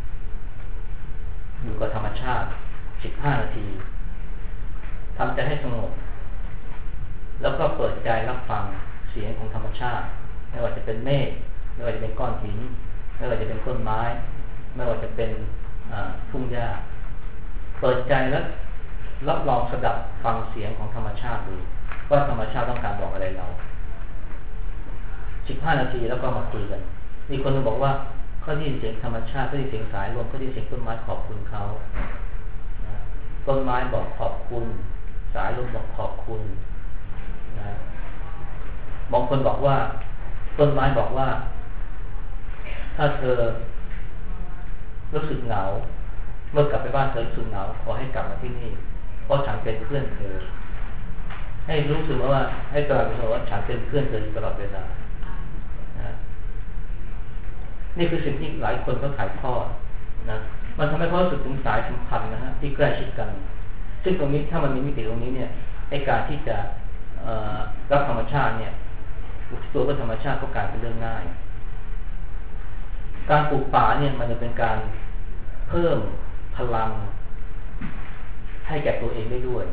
อยู่กับธรรมชาติสิบห้านาทีทำใจให้สงบแล้วก็เปิดใจรับฟังเสียงของธรรมชาติไม่ว่าจะเป็นเมฆไม่ว่าจะเป็นก้อนหินไม่ว่าจะเป็นต้นไม้ไม่ว่าจะเป็นทุ่งหญ้าเปิดใจแล้วรับรองสดับฟังเสียงของธรรมชาติดูว่าธรรมชาติต้องการบอกอะไรเราสิบห้านาทีแล้วก็มาคุยกันมีคนนึงบอกว่าเขาได้ยินเสียงธรรมชาติเขาได้ยินเสียงสายลมเขาได้ยินเสียงต้นไม้ขอบคุณเขาต้นไม้บอกขอบคุณสายลมบอกขอบคุณนะบางคนคนบอกว่าต้นไม้บอกว่าถ้าเธอรู้สึกเหงาเมื่อกลับไปบ้านเธอรู้สึกเหงาขอให้กลับมาที่นี่เพราะฉันเป็นเพื่อนเธอให้รู้สึกว่าให้ตลอดเวลาว่าฉันเป็นเพื่อนเธอตลอดเวลานะนี่คือสิ่งที่หลายคนก็ถ่ายทอดนะมันทำให้เขารู้สึกถึงสายสัมพันธ์นะฮะที่ใกล้ชิดกันซึ่งตรงนี้ถ้ามันมีมิติตรงนี้เนี่ยในการที่จะรับธรรมชาติเนี่ยตัวก็ธรรมชาติก็กลายเป็นเรื่องง่ายการปลูกป่าเนี่ยมันจะเป็นการเพิ่มพลังให้แก่ตัวเองได้ด้วย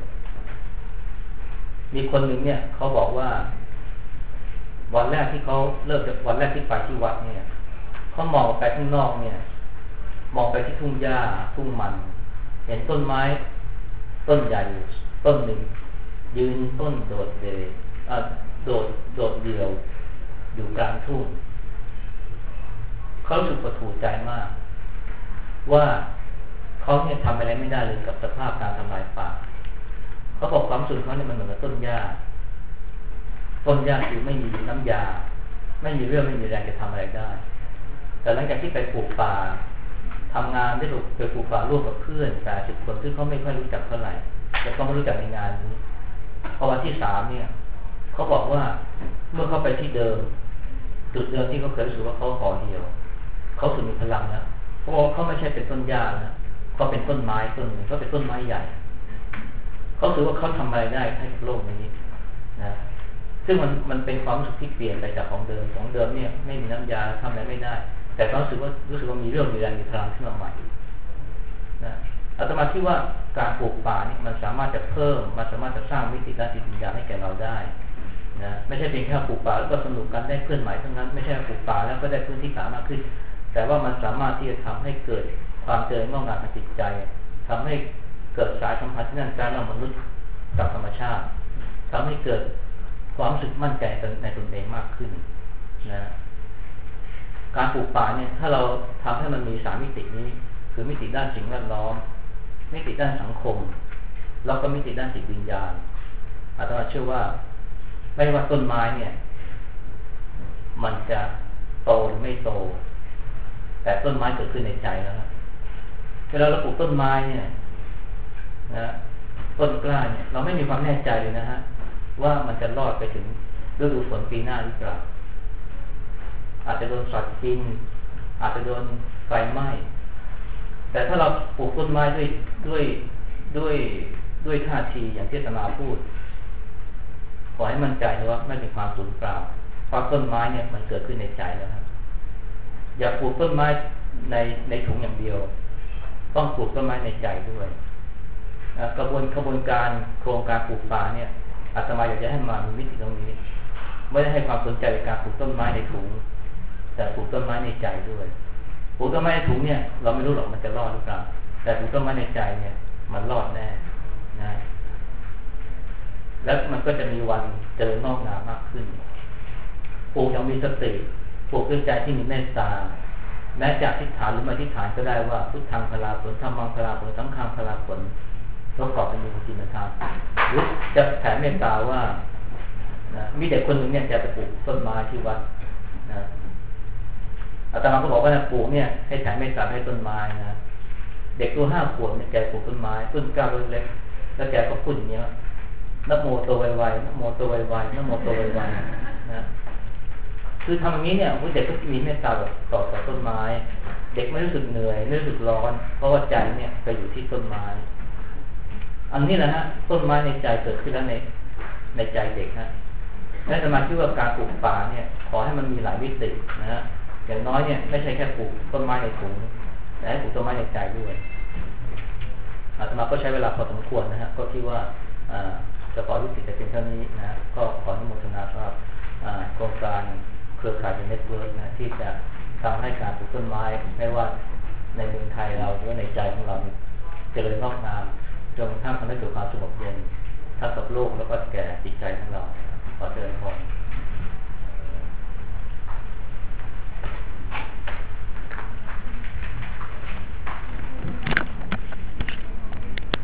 มีคนหนึ่งเนี่ยเขาบอกว่าวันแรกที่เขาเริ่มวันแรกที่ไปที่วัดเนี่ยเขามองไปข้างนอกเนี่ยมองไปที่ทุ่งหญ้าทุ่งมันเห็นต้นไม้ต้นใหญ่ต้นหนึ่งยืนต้นโดดเด่นโดดโดดเดี่ยวอยู่กลางทุ่งเขารู้สึกปวดหูใจมากว่าเขาเนี่ยทำอะไรไม่ได้เลยกับสภาพการทำลายป่าเขาบอกความสุขเขาเนี่ยมันเหมือนกับต้นหญ้าต้นหญ้าคือไม่มีน้ำยาไม่มีเรื่องไม่มีแรงจะทำอะไรได้แต่หลังจากที่ไปปลูกป่าทำงานได้ถูกไปปลูกป่าร่วมกับเพื่อนแต่สิบคนซึ่งเขาไม่ค่อยรู้จักเท่าไหร่แล้วก็ไม่รู้จักในงานนี้พอวันที่สามเนี่ยเขาบอกว่าเมื่อเขาไปที่เดิมจุดเดิมที่เขาเคยรู้สึกว่าเขาห่อเหี่ยวเขาสึกมีพลังนะเพราะเขาไม่ใช่เป็นต้นหญ้านะเขาเป็นต้นไม้ต้นหนึ่งเขาเป็นต้นไม้ใหญ่เขาถือว่าเขาทำอะไรได้ให้กับโลกนี้นะซึ่งมันมันเป็นความรู้สึกที่เปลี่ยนไปจากของเดิมของเดิมเนี่ยไม่มีน้ำยาทำอะไรไม่ได้แต่เขารู้สึกว่ารู้สึกว่ามีเรื่องมีแรงมีพลังขึ้นมาใหม่นะอาตมาคิดว่าการปลูกป่านี่มันสามารถจะเพิ่มมันสามารถจะสร้างมิติด้านจิตวิญญาณให้แก่เราได้นะไม่ใช่เพียงแค่ปลูกป่าแล้วก็สนุกกันได้เพื่อนใหม่เท่านั้นไม่ใช่ปลูกป่าแล้วก็ได้พื้นที่ป่ามากขึ้นแต่ว่ามันสามารถที่จะทำให้เกิดความเจริญงอกงามทางจิตใจทำให้เกิดสายสัมพันธ์ที่แน่นแฟ้นระหว่างมนุษย์กับธรรมชาติทำให้เกิดความรู้สึกมั่นใจในตนเองมากขึ้นนะการปลูกป่าเนี่ยถ้าเราทำให้มันมีสามมิตินี้คือมิติด้านสิ่งแวดล้อมมิติด้านสังคมแล้วก็มิติด้านจิตวิญญาณอาตมาเชื่อว่าไม่ว่าต้นไม้เนี่ยมันจะโตหรือไม่โตแต่ต้นไม้เกิดขึ้นในใจแล้วนะเวลาเราปลูกต้นไม้เนี่ยนะต้นกล้าเนี่ยเราไม่มีความแน่ใจเลยนะฮะว่ามันจะรอดไปถึงฤดูฝนปีหน้าหรือเปล่าอาจจะโดนสัตว์กินอาจจะโดนไฟไหม้แต่ถ้าเราปลูกต้นไม้ด้วยด้วยด้วยด้วยท่าทีอย่างที่อาตมาพูดขอให้มั่นใจว่าไม่เป็นความสูญเปล่าเพราะต้นไม้เนี่ยมันเกิดขึ้นในใจแล้วครับอย่าปลูกต้นไม้ในในถุงอย่างเดียวต้องปลูกต้นไม้ในใจด้วยกระบวนกระบวนการโครงการปลูกป่าเนี่ยอาตมาอยากจะให้มามีมิติตรงนี้ไม่ได้ให้ความสนใจในการปลูกต้นไม้ในถุงแต่ปลูกต้นไม้ในใจด้วยปลูกต้นไม้ในถุงเนี่ยเราไม่รู้หรอกมันจะรอดหรือเปล่าแต่ปลูกต้นไม้ในใจเนี่ยมันรอดแน่นะแล้วมันก็จะมีวันเจริญงอกงามมากขึ้นปลูกอย่างมีสติปลูกด้วยใจที่มีเมตตาแม้จะอธิษฐานหรือไม่อธิษฐานก็ได้ว่าพุทธังพลาผลธรรมังพลาผลสังฆังพลาผลประกอบเป็นมูลจินธรรมหรือจะแผ่เมตตาว่านะมีเด็กคนหนึ่งเนี่ยจะไปปลูกต้นไม้ที่วัดนะอาตมาก็บอกว่านะปลูกเนี่ยให้แผ่เมตตาให้ต้นไม้นะเด็กตัวห้าขวบเนี่ยแกปลูกต้นไม้ต้นกล้าต้นเล็กแล้วแกก็พูดอย่างเงี้ยนะโมโตไวๆนะโมโตไวๆนะโมโตไวๆนะคือทำอย่างนี้เนี่ยเด็กก็มีเมตตาต่อต่อต้นไม้เด็กไม่รู้สึกเหนื่อยไม่รู้สึกร้อนเพราะว่าใจเนี่ยไปอยู่ที่ต้นไม้อันนี้แหละฮะต้นไม้ในใจเกิดขึ้นแล้วในในใจเด็กฮะและสมาธิว่าการปลูกป่าเนี่ยขอให้มันมีหลายมิตินะฮะอย่างน้อยเนี่ยไม่ใช่แค่ปลูกต้นไม้ในถุงแต่ให้ปลูกต้นไม้ในใจด้วยอาตมาก็ใช้เวลาพอสมควรนะฮะก็คิดว่าจะขอยุติแต่เพียงเท่านี้นะก็ขออนุโมทนาครับโครงการเครือข่ายเป็นเน็ตเวิร์กนะที่จะทำให้การปลูกต้นไม้ไม่ว่าในเมืองไทยเราหรือในใจของเราเจริญงอกงามจนกระทั่งทำให้เกิดความสงบเย็นทั้งกับโลกแล้วก็แก่จิตใจของเราขอเจริญพร